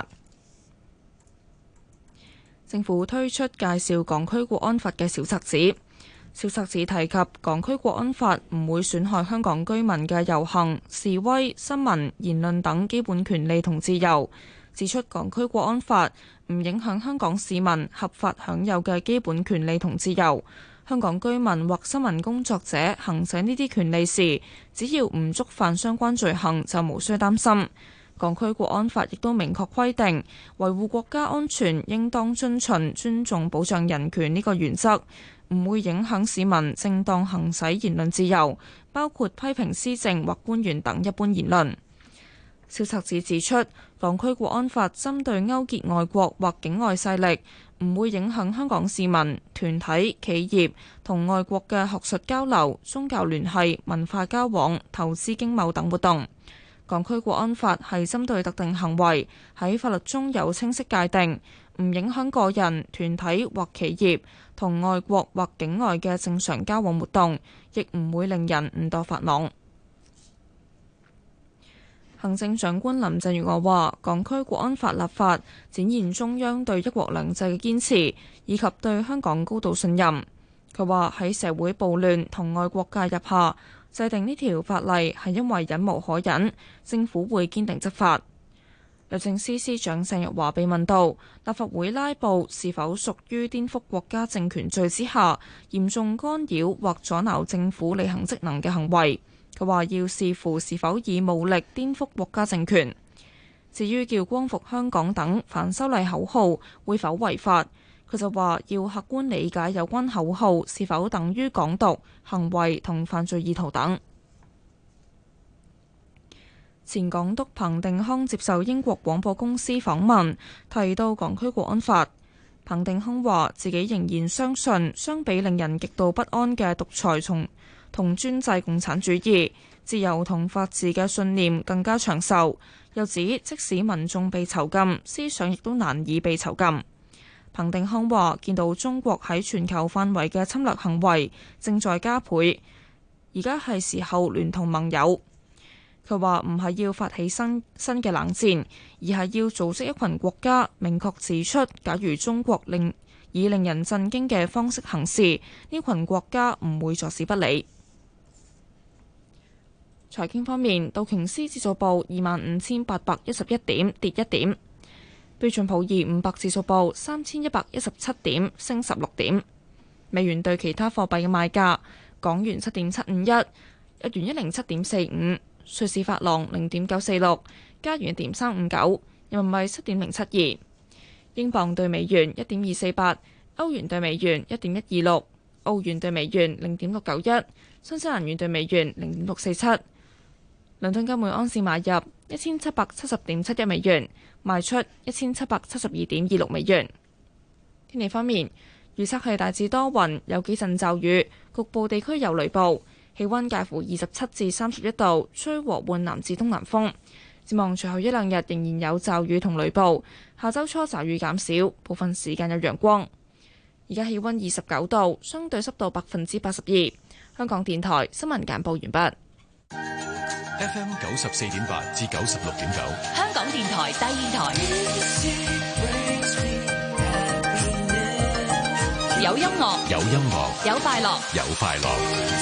政府推出介紹港區國安法嘅小冊子，小冊子提及港區國安法唔會損害香港居民嘅遊行、示威、新聞、言論等基本權利同自由，指出港區國安法唔影響香港市民合法享有嘅基本權利同自由。香港居民或新聞工作者行使呢啲權利時，只要唔觸犯相關罪行，就無需擔心。港區國安法亦都明確規定，維護國家安全應當遵循尊重保障人權呢個原則，唔會影響市民正當行使言論自由，包括批評施政或官員等一般言論。小冊子指出，港區國安法針對勾結外國或境外勢力，唔會影響香港市民、團體、企業同外國嘅學術交流、宗教聯繫、文化交往、投資經貿等活動。港區國安法係針對特定行為，喺法律中有清晰界定，唔影響個人、團體或企業同外國或境外嘅正常交往活動，亦唔會令人誤墮法網。 行政長官林鄭月娥話：港區國安法立法展現中央對一國兩制嘅堅持，以及對香港高度信任。佢話喺社會暴亂同外國介入下，制定呢條法例係因為忍無可忍，政府會堅定執法。律政司司長鄭若驊被問到立法會拉布是否屬於顛覆國家政權罪之下嚴重干擾或阻撓政府履行職能嘅行為。佢話要視乎是否以武力顛覆國家政權。至於叫光復香港等反修例口號會否違法，佢就話要客觀理解有關口號是否等於港獨行為同犯罪意圖等。前港督彭定康接受英國廣播公司訪問，提到港區國安法。彭定康話自己仍然相信，相比令人極度不安嘅獨裁同專制共產主義，自由同法治嘅信念更加長壽。又指即使民眾被囚禁，思想亦都難以被囚禁。彭定康話見到中國喺全球範圍嘅侵略行為正在加倍，而家係時候聯同盟友。佢話唔係要發起新嘅冷戰，而係要組織一群國家，明確指出，假如中國以令人震驚嘅方式行事，呢群國家唔會坐視不理。財經方面，道瓊斯指數報25,811點，跌1點；標準普爾500指數報3117點，升16點。美元對其他貨幣嘅賣價：港元7.751，日元107.45，瑞士法郎0.946，加元1.359，人民幣7.072，英鎊對美元1.248，歐元對美元1.126，澳元對美元0.691，新西蘭元對美元0.647。倫敦金每盎司買入1770.71美元，賣出1772.26美元。天氣方面，預測係大致多雲，有幾陣驟雨，局部地區有雷暴，氣溫介乎27至31度，吹和緩南至東南風。展望隨後一兩日仍然有驟雨同雷暴，下周初驟雨減少，部分時間有陽光。而家氣溫29度，相對濕度82%。香港電台新聞簡報完畢。 FM 94.8至96.9， 香港電台第二台，有音樂， 有音樂， 有快樂， 有快樂。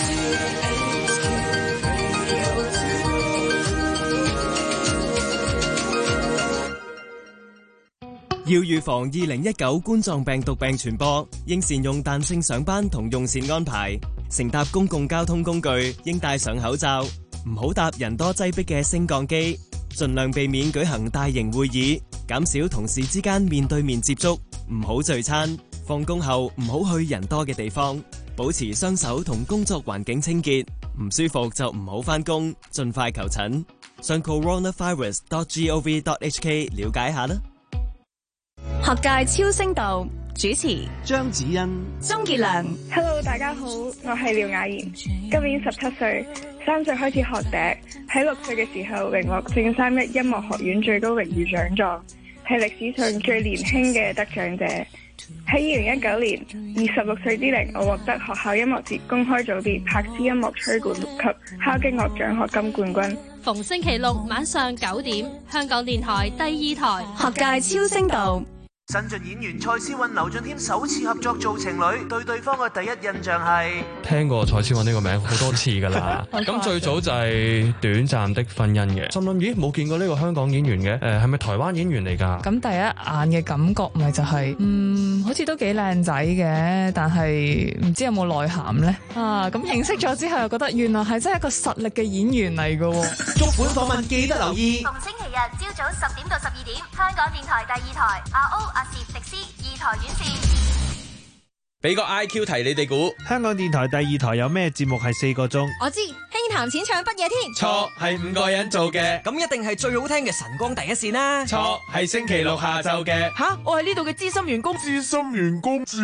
要預防2019冠狀病毒病傳播，應善用彈性上班同用膳安排。乘搭公共交通工具應戴上口罩，唔好搭人多擠迫嘅升降機，盡量避免舉行大型會議，減少同事之間面對面接觸，唔好聚餐。放工後唔好去人多嘅地方，保持雙手同工作環境清潔。唔舒服就唔好返工，盡快求診。上 coronavirus.gov.hk 了解下啦。 學界超聲道主持張子欣、 鍾傑良。 Hello， 大家好，我係廖雅妍，今年17歲，3歲開始學笛，喺6歲嘅時候榮獲正31音樂學院最高榮譽獎狀，係歷史上最年輕嘅得獎者。喺2019年26歲之齡，我獲得學校音樂節公開組別柏斯音樂吹管及敲擊樂獎學金冠軍。 逢星期六晚上9點，香港電台第2台學界超聲道。 新晉演員蔡思韻、劉俊謙首次合作做情侶，對對方嘅第一印象係聽過蔡思韻呢個名好多次噶啦。咁最早就係短暫的婚姻嘅，心諗咦冇見過呢個香港演員嘅，係咪台灣演員嚟㗎？ 咁第一眼嘅感覺咪就係好似都幾靚仔嘅，但係唔知有冇內涵呢？咁認識咗之後又覺得原來係真係一個實力嘅演員嚟㗎。 足本訪問記得留意， 逢星期日朝早10點到12點，香港電台第2台阿攝迪斯2台院線。 俾個 IQ 題你哋估， 香港電台第2台有咩節目係4個鐘？ 我知，輕談淺唱不夜天。 錯，係5個人做嘅。 咁一定係最好聽嘅晨光第一線啦。 錯，係星期六下晝嘅。 吓，我係呢度嘅資深員工。資深員工嚟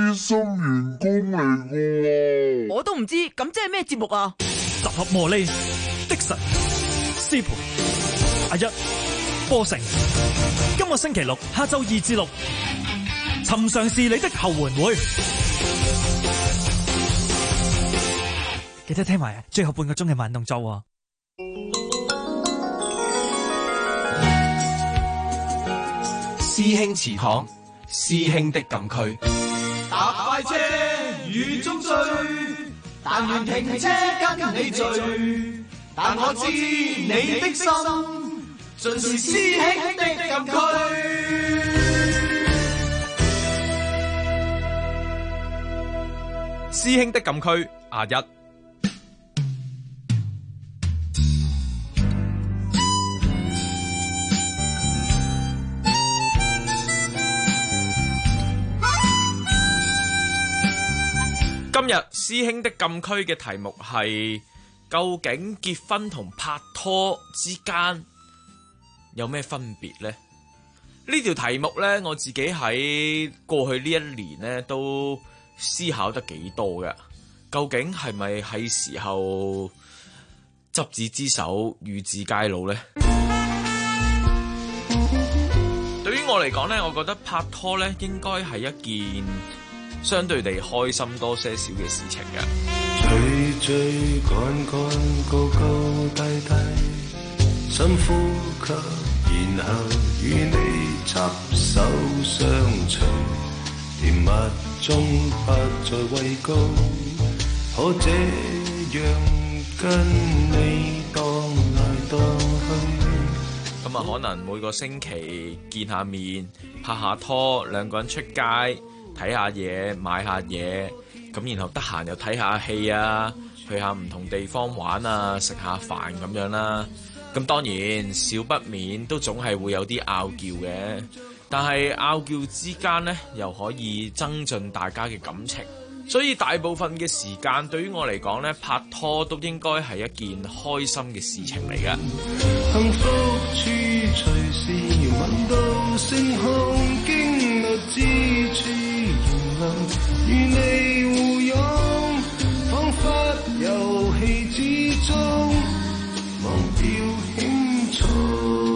嘅。我都唔知，咁即係咩節目啊？ 集合魔力的神師培阿一波成，今個星期六下晝2至6，尋常是你的後援會，記得聽埋最後半個鐘嘅慢動作。 師兄祠堂，師兄的禁區。 踏快車雨中追，但願停車跟你聚。但我知你的心，盡是師兄的禁區。 師兄的禁區阿一。今日師兄的禁區嘅題目係究竟結婚同拍拖之間有咩分別呢？呢條題目呢，我自己喺過去呢一年呢都思考得幾多嘅。究竟係咪係時候執子之手與子偕老呢？對於我嚟講呢，我覺得拍拖呢應該係一件相對地開心多些少嘅事情嘅。 追追趕趕高高低低，深呼吸，然後與你執手相隨，甜蜜中不再畏高，可這樣跟你當來當去。 咁啊，可能每個星期見下面，拍下拖，兩個人出街睇下嘢，買下嘢，咁然後得閒又睇下戲啊，去下唔同地方玩啊，食下飯咁樣啦。咁當然少不免都總係會有啲拗撬嘅，但係拗撬之間呢，又可以增進大家嘅感情。所以大部分嘅時間對於我嚟講呢，拍拖都應該係一件開心嘅事情嚟嘅。 幸福處隨時聞到星空，經歷之處仍能與你互擁，彷彿遊戲之中忘掉輕重。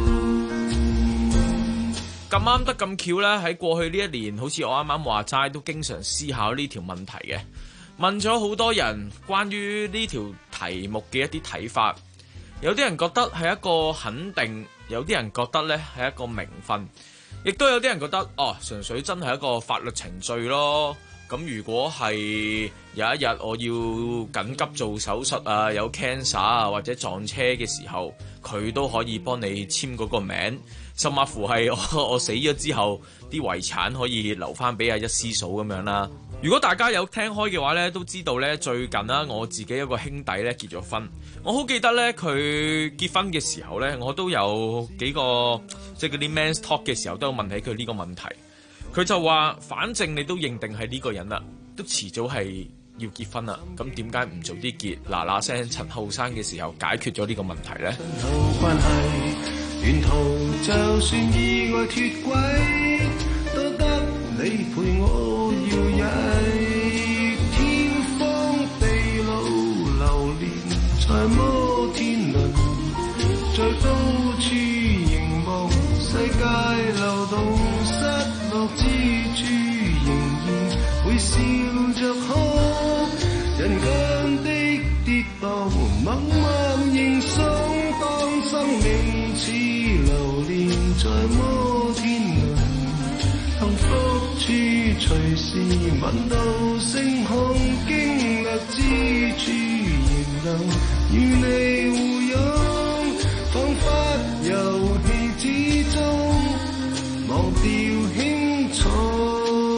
咁啱得咁巧呢，喺過去呢一年，好似我啱啱話齋，都經常思考呢條問題嘅，問咗好多人關於呢條題目嘅一啲睇法。有啲人覺得係一個肯定，有啲人覺得呢係一個名分，亦都有啲人覺得純粹真係一個法律程序咯。咁如果係有一日我要緊急做手術啊，有 cancer 啊或者撞車嘅時候，佢都可以幫你簽嗰個名，甚至乎係我死咗之後，啲遺產可以留翻俾阿一師嫂咁樣啦。如果大家有聽開嘅話呢，都知道呢，最近啦，我自己有個兄弟呢結咗婚，我好記得呢，佢結婚嘅時候呢，我都有幾個即係嗰啲 men's talk 嘅時候，都有問起佢呢個問題。佢就話：反正你都認定係呢個人啦，都遲早係要結婚啦，咁點解唔早啲結？嗱嗱聲趁後生嘅時候解決咗呢個問題呢？ 關係沿途就算意外脫軌，都得你陪我搖曳，天荒地老流連在摩天輪，在高處凝望世界流動，失落之處仍然會笑着哭，人間的跌宕默默認送，當生命似流連在摩天輪，幸福處隨時聞到星空，經歷之處仍能與你互擁，彷彿遊戲之中忘掉輕重。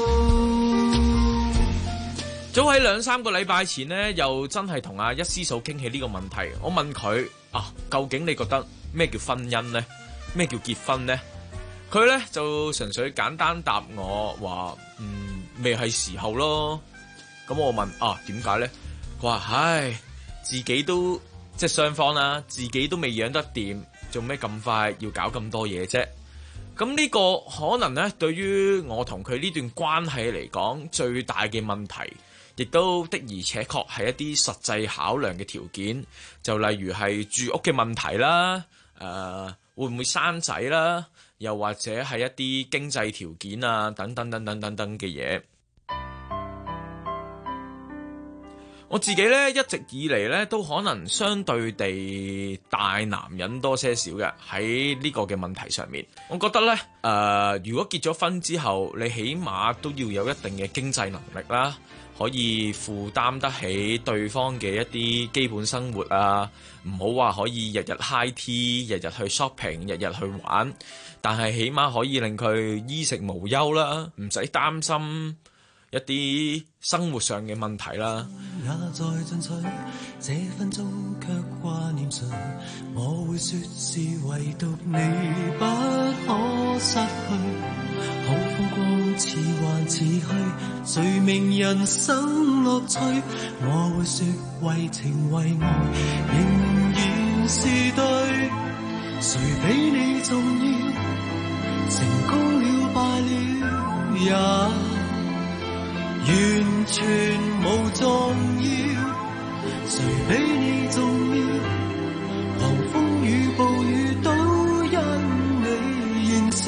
早喺2-3個禮拜前呢，又真係同阿一師嫂傾起呢個問題。我問佢究竟你覺得咩叫婚姻呢？咩叫結婚呢？佢呢就純粹簡單答我話未係時候咯。咁我問點解呢？佢話唉，自己都即係雙方啦，自己都未養得掂，做咩咁快要搞咁多嘢啫？咁呢個可能呢，對於我同佢呢段關係嚟講，最大嘅問題，亦都的而且確係一啲實際考量嘅條件，就例如係住屋嘅問題啦，會唔會生仔啦，又或者係一啲經濟條件啊，等等等等等等嘅嘢。 我自己咧一直以嚟咧都可能相對地大男人多些少嘅喺呢個嘅問題上面。我覺得咧如果結咗婚之後，你起碼都要有一定嘅經濟能力啦，可以負擔得起對方嘅一啲基本生活啊，唔好話可以日日 high tea， 日日去 shopping， 日日去玩，但係起碼可以令佢衣食無憂啦，唔使擔心一啲生活上嘅問題啦。 也在進取，這分鐘卻掛念誰？我會說是唯獨你不可失去。好風光似幻似虛，誰明人生樂趣？我會說為情為愛仍然是對。誰比你重要？成功了敗了也完全無重要，誰比你重要？狂風與暴雨都因你燃燒，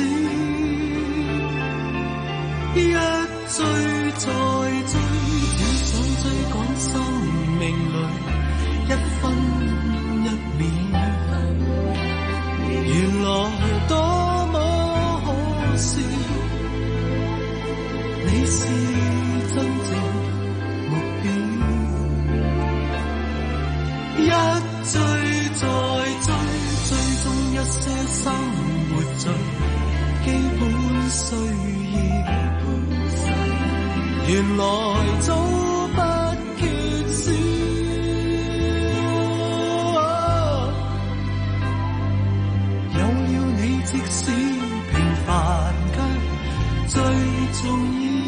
一追再追，只想追趕生命裏一分一秒。原來多麼可笑，你是真正目標，一追再追，追蹤一些生活最基本需要，原來早不缺少。有了你，即使平凡卻最重要。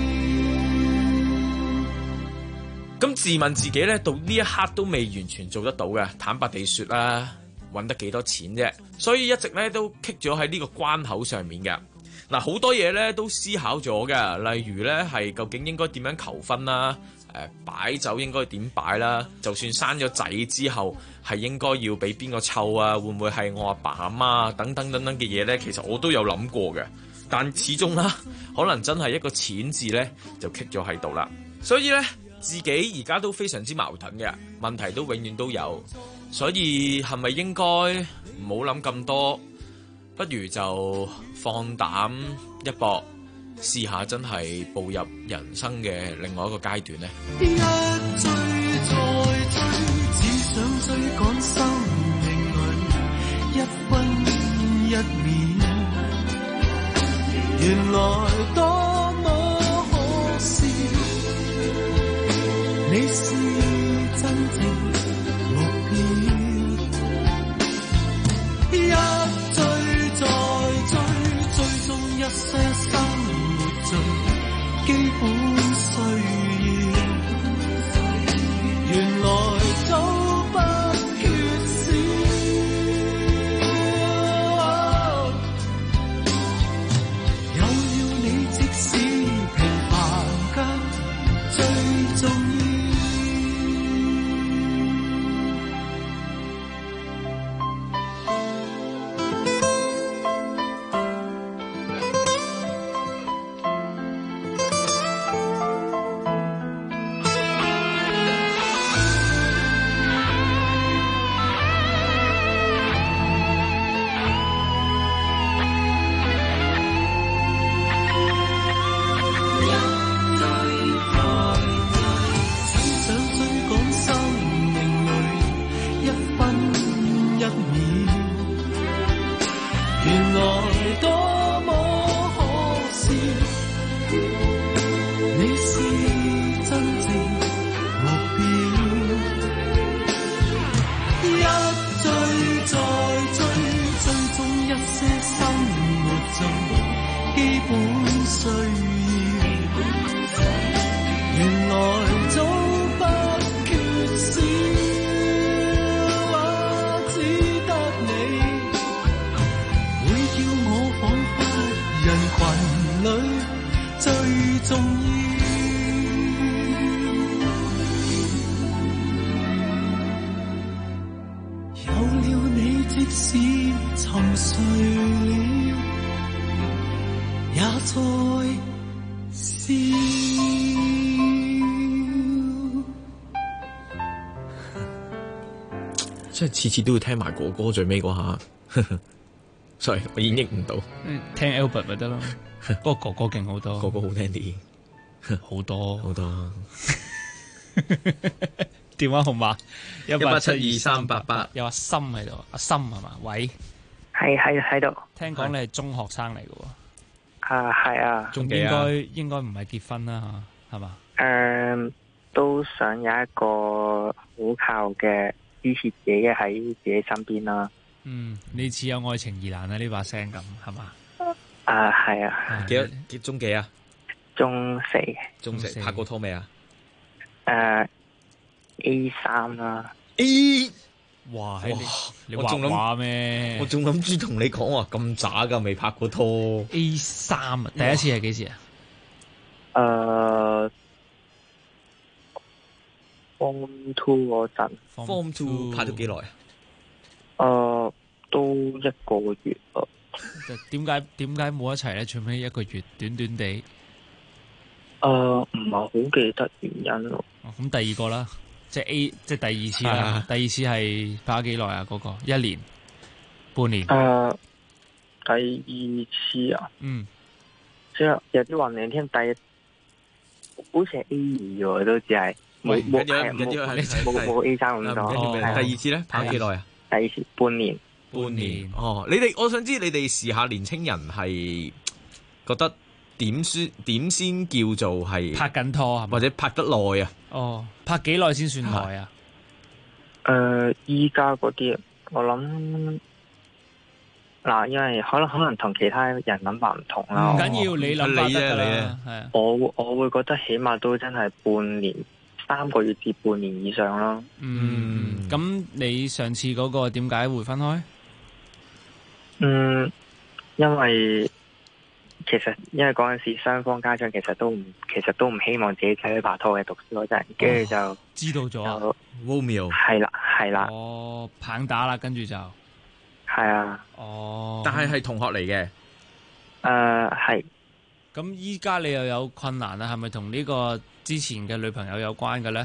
咁自問自己咧，到呢一刻都未完全做得到嘅。坦白地說啦，揾得幾多錢啫，所以一直咧都棘咗喺呢個關口上面嘅。嗱，好多嘢咧都思考咗嘅，例如咧係究竟應該點樣求婚啦，擺酒應該點擺啦，就算生咗仔之後係應該要俾邊個湊啊，會唔會係我阿爸阿媽等等等等嘅嘢咧，其實我都有諗過嘅，但始終啦，可能真係一個錢字咧就棘咗喺度啦，所以咧自己而家都非常之矛盾嘅，問題都永遠都有，所以係咪應該唔好諗咁多，不如就放膽一搏，試下真係步入人生嘅另外一個階段呢？ 一追再追，只想追趕生命裏一分一秒，原來多麼可笑，你是真正目標，一追再追，追蹤一些生活最基本需要，原來早不缺少，有了你，即使平凡卻最重要。 即係次次都要聽埋哥哥最尾嗰下。sorry， 我演繹唔到。 聽 Albert 咪得咯。不過哥哥勁好多， 哥哥好聽啲， 好多好多。 電話號碼 1872388， 有阿森喺度，阿森係嘛？喂， 係喺度。 聽講你係中學生嚟嘅喎。 係啊。 仲應該唔係結婚啦嚇，係嘛？ 都想有一個好靠嘅支持自己嘅喺自己身邊啦。 你似有愛情疑難啊呢把聲咁係嘛？ 係啊。 中幾啊？ 中四。 中四拍過拖未啊 ？A3 啦。 A， 哇！你畫畫咩？ 我仲諗住同你講話咁渣噶，未拍過拖。 A3啊，第一次係幾時啊 ？Form 2嗰陣。 Form 2拍咗幾耐啊？ 都1個月啊。 點解冇一齊咧？最尾1個月，短短地。 唔係好記得原因咯。 咁第二個啦，即係第二次啦。第二次係拍咗幾耐啊？嗰個1年、半年。 第二次啊？即係有啲混亂添。好似係 A2喎，都只係冇 A3 咁多。 第二次咧拍咗幾耐啊？ 第二次半年。 哦，我想知你哋時下年青人係覺得點先叫做係拍緊拖， 或者拍得耐啊？ 哦，拍幾耐先算耐啊？ 依家嗰啲我諗嗱，因為可能同其他人諗法唔同啦。 唔緊要，你諗法得㗎啦。係啊， 我會覺得起碼都真係半年、3個月至半年以上咯。 咁你上次嗰個點解會分開？ 因為嗰陣時雙方家長其實都唔希望自己仔女拍拖嘅讀書嗰陣，跟住就知道咗。 Romeo 係啦。 哦，棒打啦，跟住就係啊。 哦， 但係同學嚟嘅。 係。 咁依家你又有困難啦，係咪同呢個之前嘅女朋友有關嘅咧？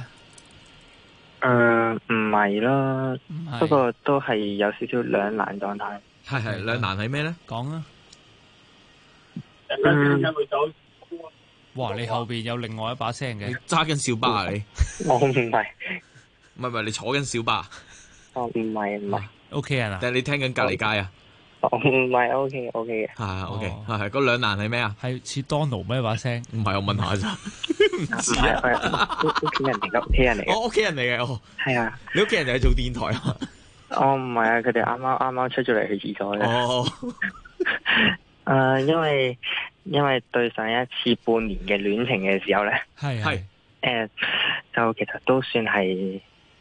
唔係啦，不過都係有少少兩難狀態。 係兩難係咩咧？ 講啊！哇！你後邊有另外一把聲嘅， 揸緊小巴啊你？ 我唔係， 你坐緊小巴？ 唔係。 屋企人啊？ 定係你聽緊隔離街啊？ 唔係 OK 嘅。 係 OK，係嗰兩難係咩啊？ 係似 Donald 咩把聲？ 唔係，我問下咋？唔知啊。屋企人嚟嘅。 我屋企人嚟嘅。哦，係啊。 你屋企人就係做電台啊？ 唔係啊，佢哋啱啱出咗嚟去廁所嘅。因為對上一次半年嘅戀情嘅時候咧，就其實都算係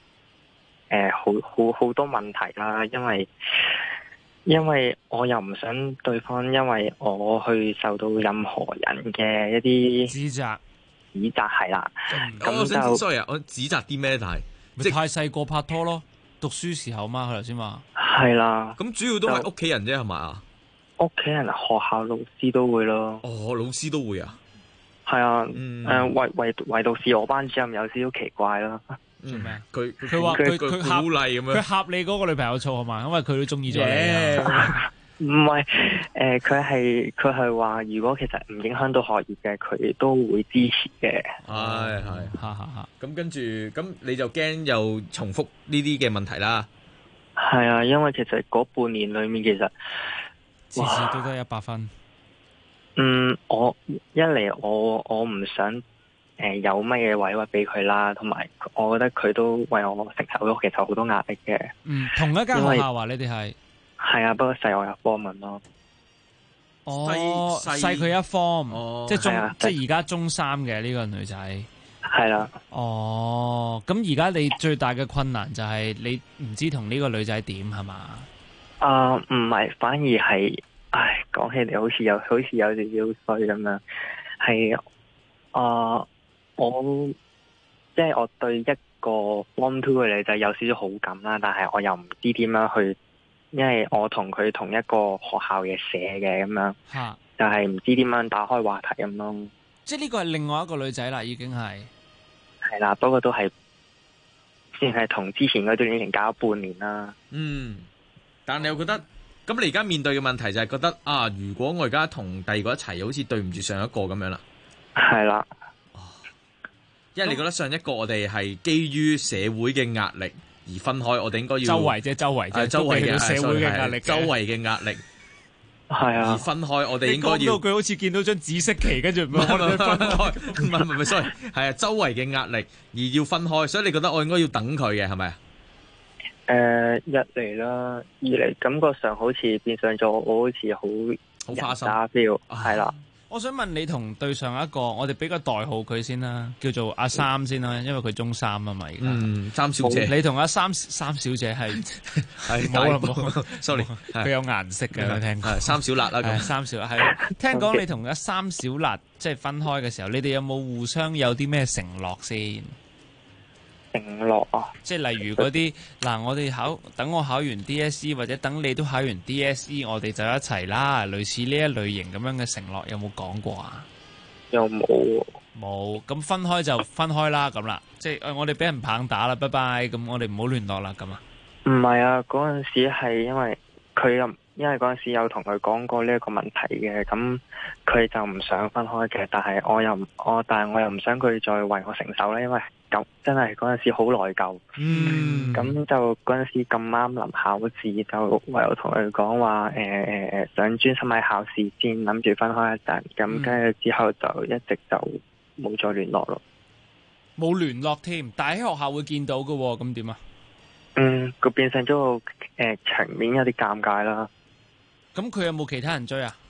好多問題啦。因為我又唔想對方因為我去受到任何人嘅一啲指責係啦。 咁就 sorry 啊，我指責啲咩？但係即係太細個拍拖咯，讀書時候嘛，佢頭先話係啦。 咁主要都係屋企人啫，係咪？ 屋企人、學校老師都會咯。 哦，老師都會啊。 係啊。唯獨是我班主任有少少奇怪啦。 做咩？ 佢話佢鼓勵咁樣， 佢呷你嗰個女朋友醋係嘛？因為佢都中意咗你。 唔係，佢係話如果其實唔影響到學業嘅，佢都會支持嘅。 係。咁跟住，咁你就驚又重複呢啲嘅問題啦。 係啊，因為其實嗰半年裏面，其實次次都得100分。 我唔想有乜嘢委屈俾佢啦，同埋我覺得佢都為我承受咗其實好多壓力嘅。 同一間學校啊，你哋係啊，不過細我入科文咯。 哦，細佢一科，即係而家中3嘅呢個女仔。 係啦。 哦，咁而家你最大嘅困難就係你唔知同呢個女仔點係嘛？ 唔係，反而係，講起嚟好似有少少衰咁樣。係，我對一個 Form 2嘅女仔有少少好感啦，但係我又唔知點樣去，因為我同佢同一個學校嘅社嘅咁樣，就係唔知點樣打開話題咁咯。 即係呢個係另外一個女仔啦，已經係啦，不過都係算係同之前嗰段戀情搞咗半年啦。 但你又覺得咁？你而家面對嘅問題就係覺得啊，如果我而家同第二個一齊，好似對唔住上一個咁樣啦。 係啦， 因為你覺得上一個我哋係基於社會嘅壓力而分開，我哋應該要周圍嘅周圍嘅社會嘅壓力， 周圍嘅壓力係啊， 而分開我哋應該要。 講到佢好似見到張紫色旗，跟住唔係分開， 唔係，sorry， 係啊，周圍嘅壓力而要分開，所以你覺得我應該要等佢嘅係咪啊？ 一嚟啦，二嚟感覺上好似變相咗，我好似好花心 feel， 係啦。 我想問你同對上一個，我哋俾個代號佢先啦，叫做阿三先啦，因為佢中三啊嘛而家。 三小姐， 你同阿三小姐係冇啦冇 ，sorry， 佢有顏色嘅，聽過。 三小辣啦咁。 三小辣係聽講你同阿三小辣即係分開嘅時候，你哋有冇互相有啲咩承諾先？ 承諾啊， 即係例如嗰啲嗱，我哋等我考完 DSE 或者等你都考完 DSE， 我哋就一齊啦。類似呢一類型咁樣嘅承諾有冇講過啊？ 有冇？ 冇。咁分開就分開啦，咁啦，即係我哋俾人棒打啦，拜拜。咁我哋唔好聯絡啦，咁啊？ 唔係啊，嗰陣時係因為嗰陣時有同佢講過呢一個問題嘅，咁佢就唔想分開嘅，但係我又唔想佢再為我承受咧，因為咁真係嗰陣時好內疚。咁就嗰陣時咁啱臨考試，就唯有同佢講話想專心喺考試先，諗住分開一陣，咁跟住之後就一直就冇再聯絡咯。 冇聯絡添，但係喺學校會見到嘅喎，咁點啊？ 佢變成咗個場面有啲尷尬啦。 咁佢有冇其他人追啊？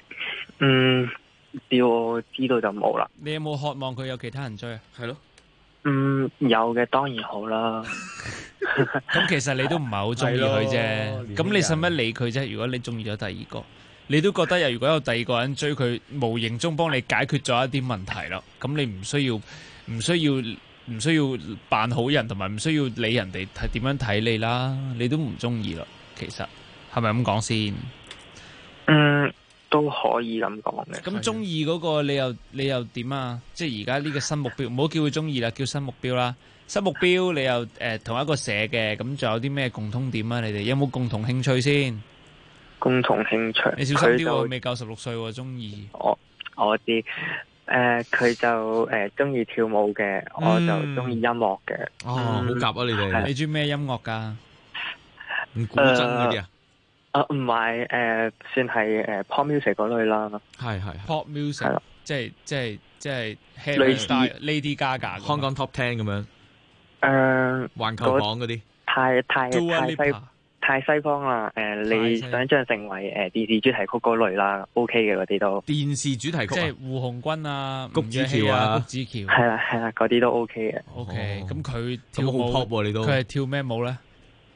我知道就冇啦。 你有冇渴望佢有其他人追啊？ 係咯。 有嘅當然好啦。 咁其實你都唔係好中意佢啫。咁你使乜理佢啫？如果你中意咗第二個，你都覺得如果有第二個人追佢，無形中幫你解決咗一啲問題咯。咁你唔需要扮好人，同埋唔需要理人哋係點樣睇你啦。你都唔中意啦。其實係咪咁講先？ 都可以咁講嘅。 咁中意嗰個你又點啊？即係而家呢個新目標，唔好叫佢中意啦，叫新目標啦。新目標你又同一個社嘅，咁仲有啲咩共通點啊？你哋有冇共同興趣先？ 共同興趣， 你小心啲喎，未夠16歲喎，中意。 我知，佢就中意跳舞嘅，我就中意音樂嘅。 好夾啊！你哋， 你中意咩音樂㗎？ 唔古箏嗰啲啊？ 唔係，算係pop music 嗰類啦。 係 pop music，即係類似 Lady Gaga 香港 Top 10咁樣。環球榜嗰啲。 太西方啦。你想象成為電視主題曲嗰類啦，OK 嘅嗰啲都。 電視主題曲， 即係胡鴻鈞啊、 谷子喬啊、 谷子喬。 係啦，嗰啲都 OK 嘅。 OK，咁佢跳舞好 pop 喎，你都。 佢係跳咩舞咧？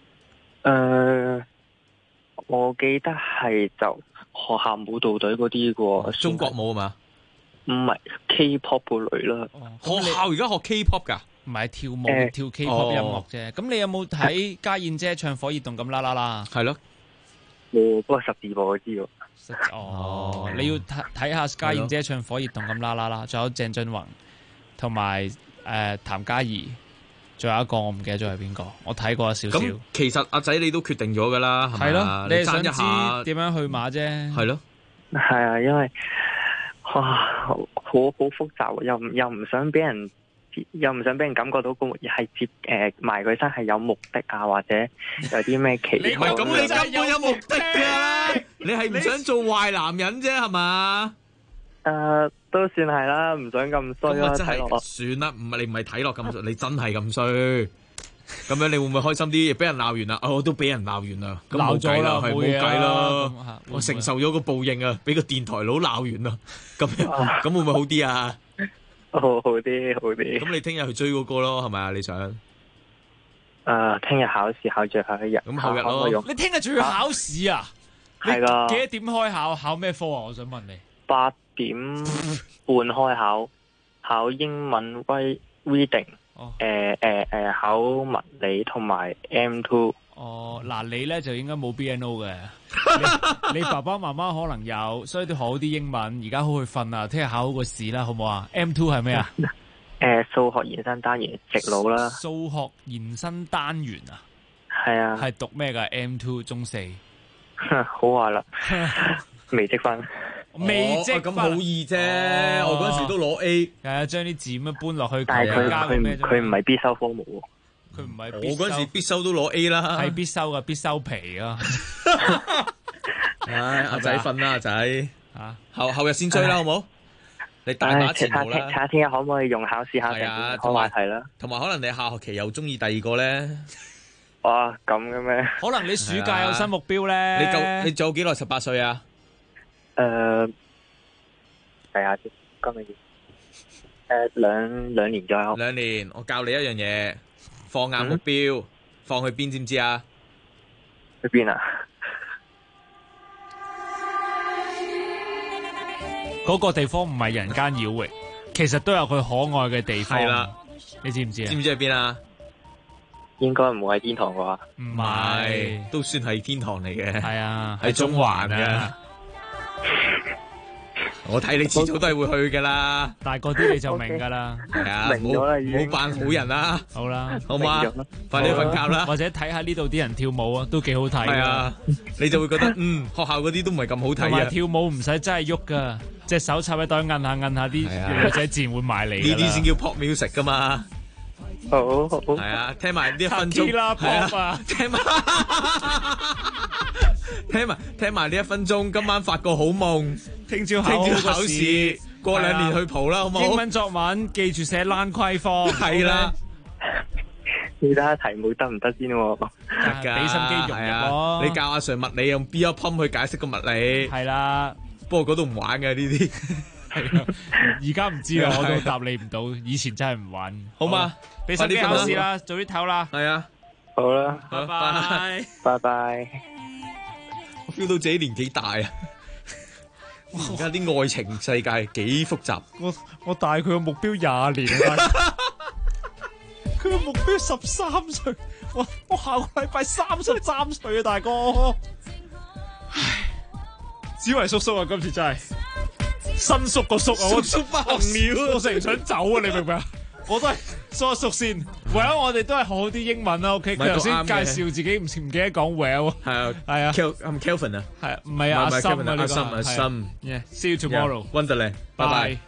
我記得係就學校舞蹈隊嗰啲嘅， 中國舞啊嘛？ 唔係 K-pop 嗰類啦。 學校而家學 K-pop 噶？ 唔係跳舞，跳 K-pop 音樂啫。咁你有冇睇家燕姐唱《火熱動感啦啦啦》？ 係咯。 不過十字步我知喎。 你要睇下家燕姐唱《火熱動感啦啦啦》，仲有鄭俊弘同埋譚嘉儀。仲有一個我唔記得咗係邊個，我睇過少少。 咁其實阿仔你都決定咗噶啦，係咪？ 係咯，你係想知點樣去馬啫？ 係咯， 係啊，因為好複雜，又唔想俾人感覺到個係接埋佢身係有目的啊，或者有啲咩奇。 你唔係咁，你根本有目的噶啦，你係唔想做壞男人啫，係嘛？ 都算係啦，唔想咁衰啦，睇落。 算啦，你唔係睇落咁衰，你真係咁衰，咁樣你會唔會開心啲？俾人鬧完啦，我都俾人鬧完啦，咁冇計啦，係冇計啦，我承受咗個報應啊，俾個電台佬鬧完啦，咁會唔會好啲啊？ 好啲。 咁你聽日去追嗰個咯，係咪啊？你想？ 聽日考試考最後一日， 咁後日咯。 你聽日仲要考試啊？ 係噶。 幾多點開考？考咩科啊？我想問你。 8點半開考，考英文 reading，考物理同埋 M2。 嗱你咧就應該冇 BNO 嘅，你爸爸媽媽可能有，所以都好啲英文。而家好去瞓啊，聽日考好個試啦，好唔好啊？M2 係咩啊數學延伸單元直路啦。 數學延伸單元啊？ 係啊。 係讀咩㗎 ？M2 中四。 好話啦，微積分。 微積咁好易啫，我嗰陣時都攞 A。 係啊，將啲字咁樣搬落去。 但係佢唔係必修科目喎。 佢唔係。 我嗰陣時必修都攞 A 啦。 係必修嘅，必修皮啊！ 唉，阿仔瞓啦，阿仔。後日先追啦，好冇？你大把前途啦。 睇下聽日可唔可以用考試考成開話題啦？ 同埋可能你下學期又中意第二個咧。 哇，咁嘅咩？ 可能你暑假有新目標咧。 你仲有幾耐18歲啊？ 睇下先，今年兩年左右。 2年，我教你一樣嘢，放眼目標，放去邊知唔知啊？ 去邊啊？ 嗰個地方唔係人間妖域，其實都有佢可愛嘅地方。係啦，你知唔知啊？ 知唔知喺邊啊？ 應該唔會喺天堂啩？ 唔係， 都算係天堂嚟嘅。 係啊， 喺中環嘅。我睇你遲早都係會去噶啦， 大個啲你就明噶啦。 係啊，明咗啦，唔好扮好人啦。 好啦， 好嘛，快啲瞓覺啦。 或者睇下呢度啲人跳舞啊，都幾好睇。 係啊，你就會覺得學校嗰啲都唔係咁好睇啊。 同埋跳舞唔使真係喐噶，隻手插喺袋摁下摁下，啲女仔自然會埋嚟。 呢啲先叫 pop music 噶嘛。 好， 係啊，聽埋呢一分鐘。 係啊， 聽埋呢一分鐘，今晚發個好夢。聽朝考試，過2年去蒲啦，好冇？ 英文作文記住寫欄規科。 係啦， 你睇下題目得唔得先喎？ 俾心機融入咯。 你教阿 Sir 物理用 B 一 pump 去解釋個物理。 係啦， 不過嗰度唔玩嘅呢啲。 係啊，而家唔知啊，我都答你唔到。以前真係唔玩， 好嘛？ 俾心機考試啦，早啲唞啦。 係啊， 好啦， 拜拜， 拜拜。 我 feel 到自己年紀大啊！而家啲愛情世界幾複雜。 我大佢個目標20年啊，佢個目標13歲，我下個禮拜33歲啊，大哥。唉，子維叔叔啊，今次真係新叔個叔啊， 叔叔不行了， 我成日想走啊，你明唔明啊？我都係縮一縮先 ，Well 我哋都係好好啲英文啦 ，OK？佢頭先介紹自己唔記得講 Well， 係啊 ，Kelvin 啊， 係唔係啊？阿森啊， 阿森 Yeah，see you tomorrow， Wonderland，拜拜。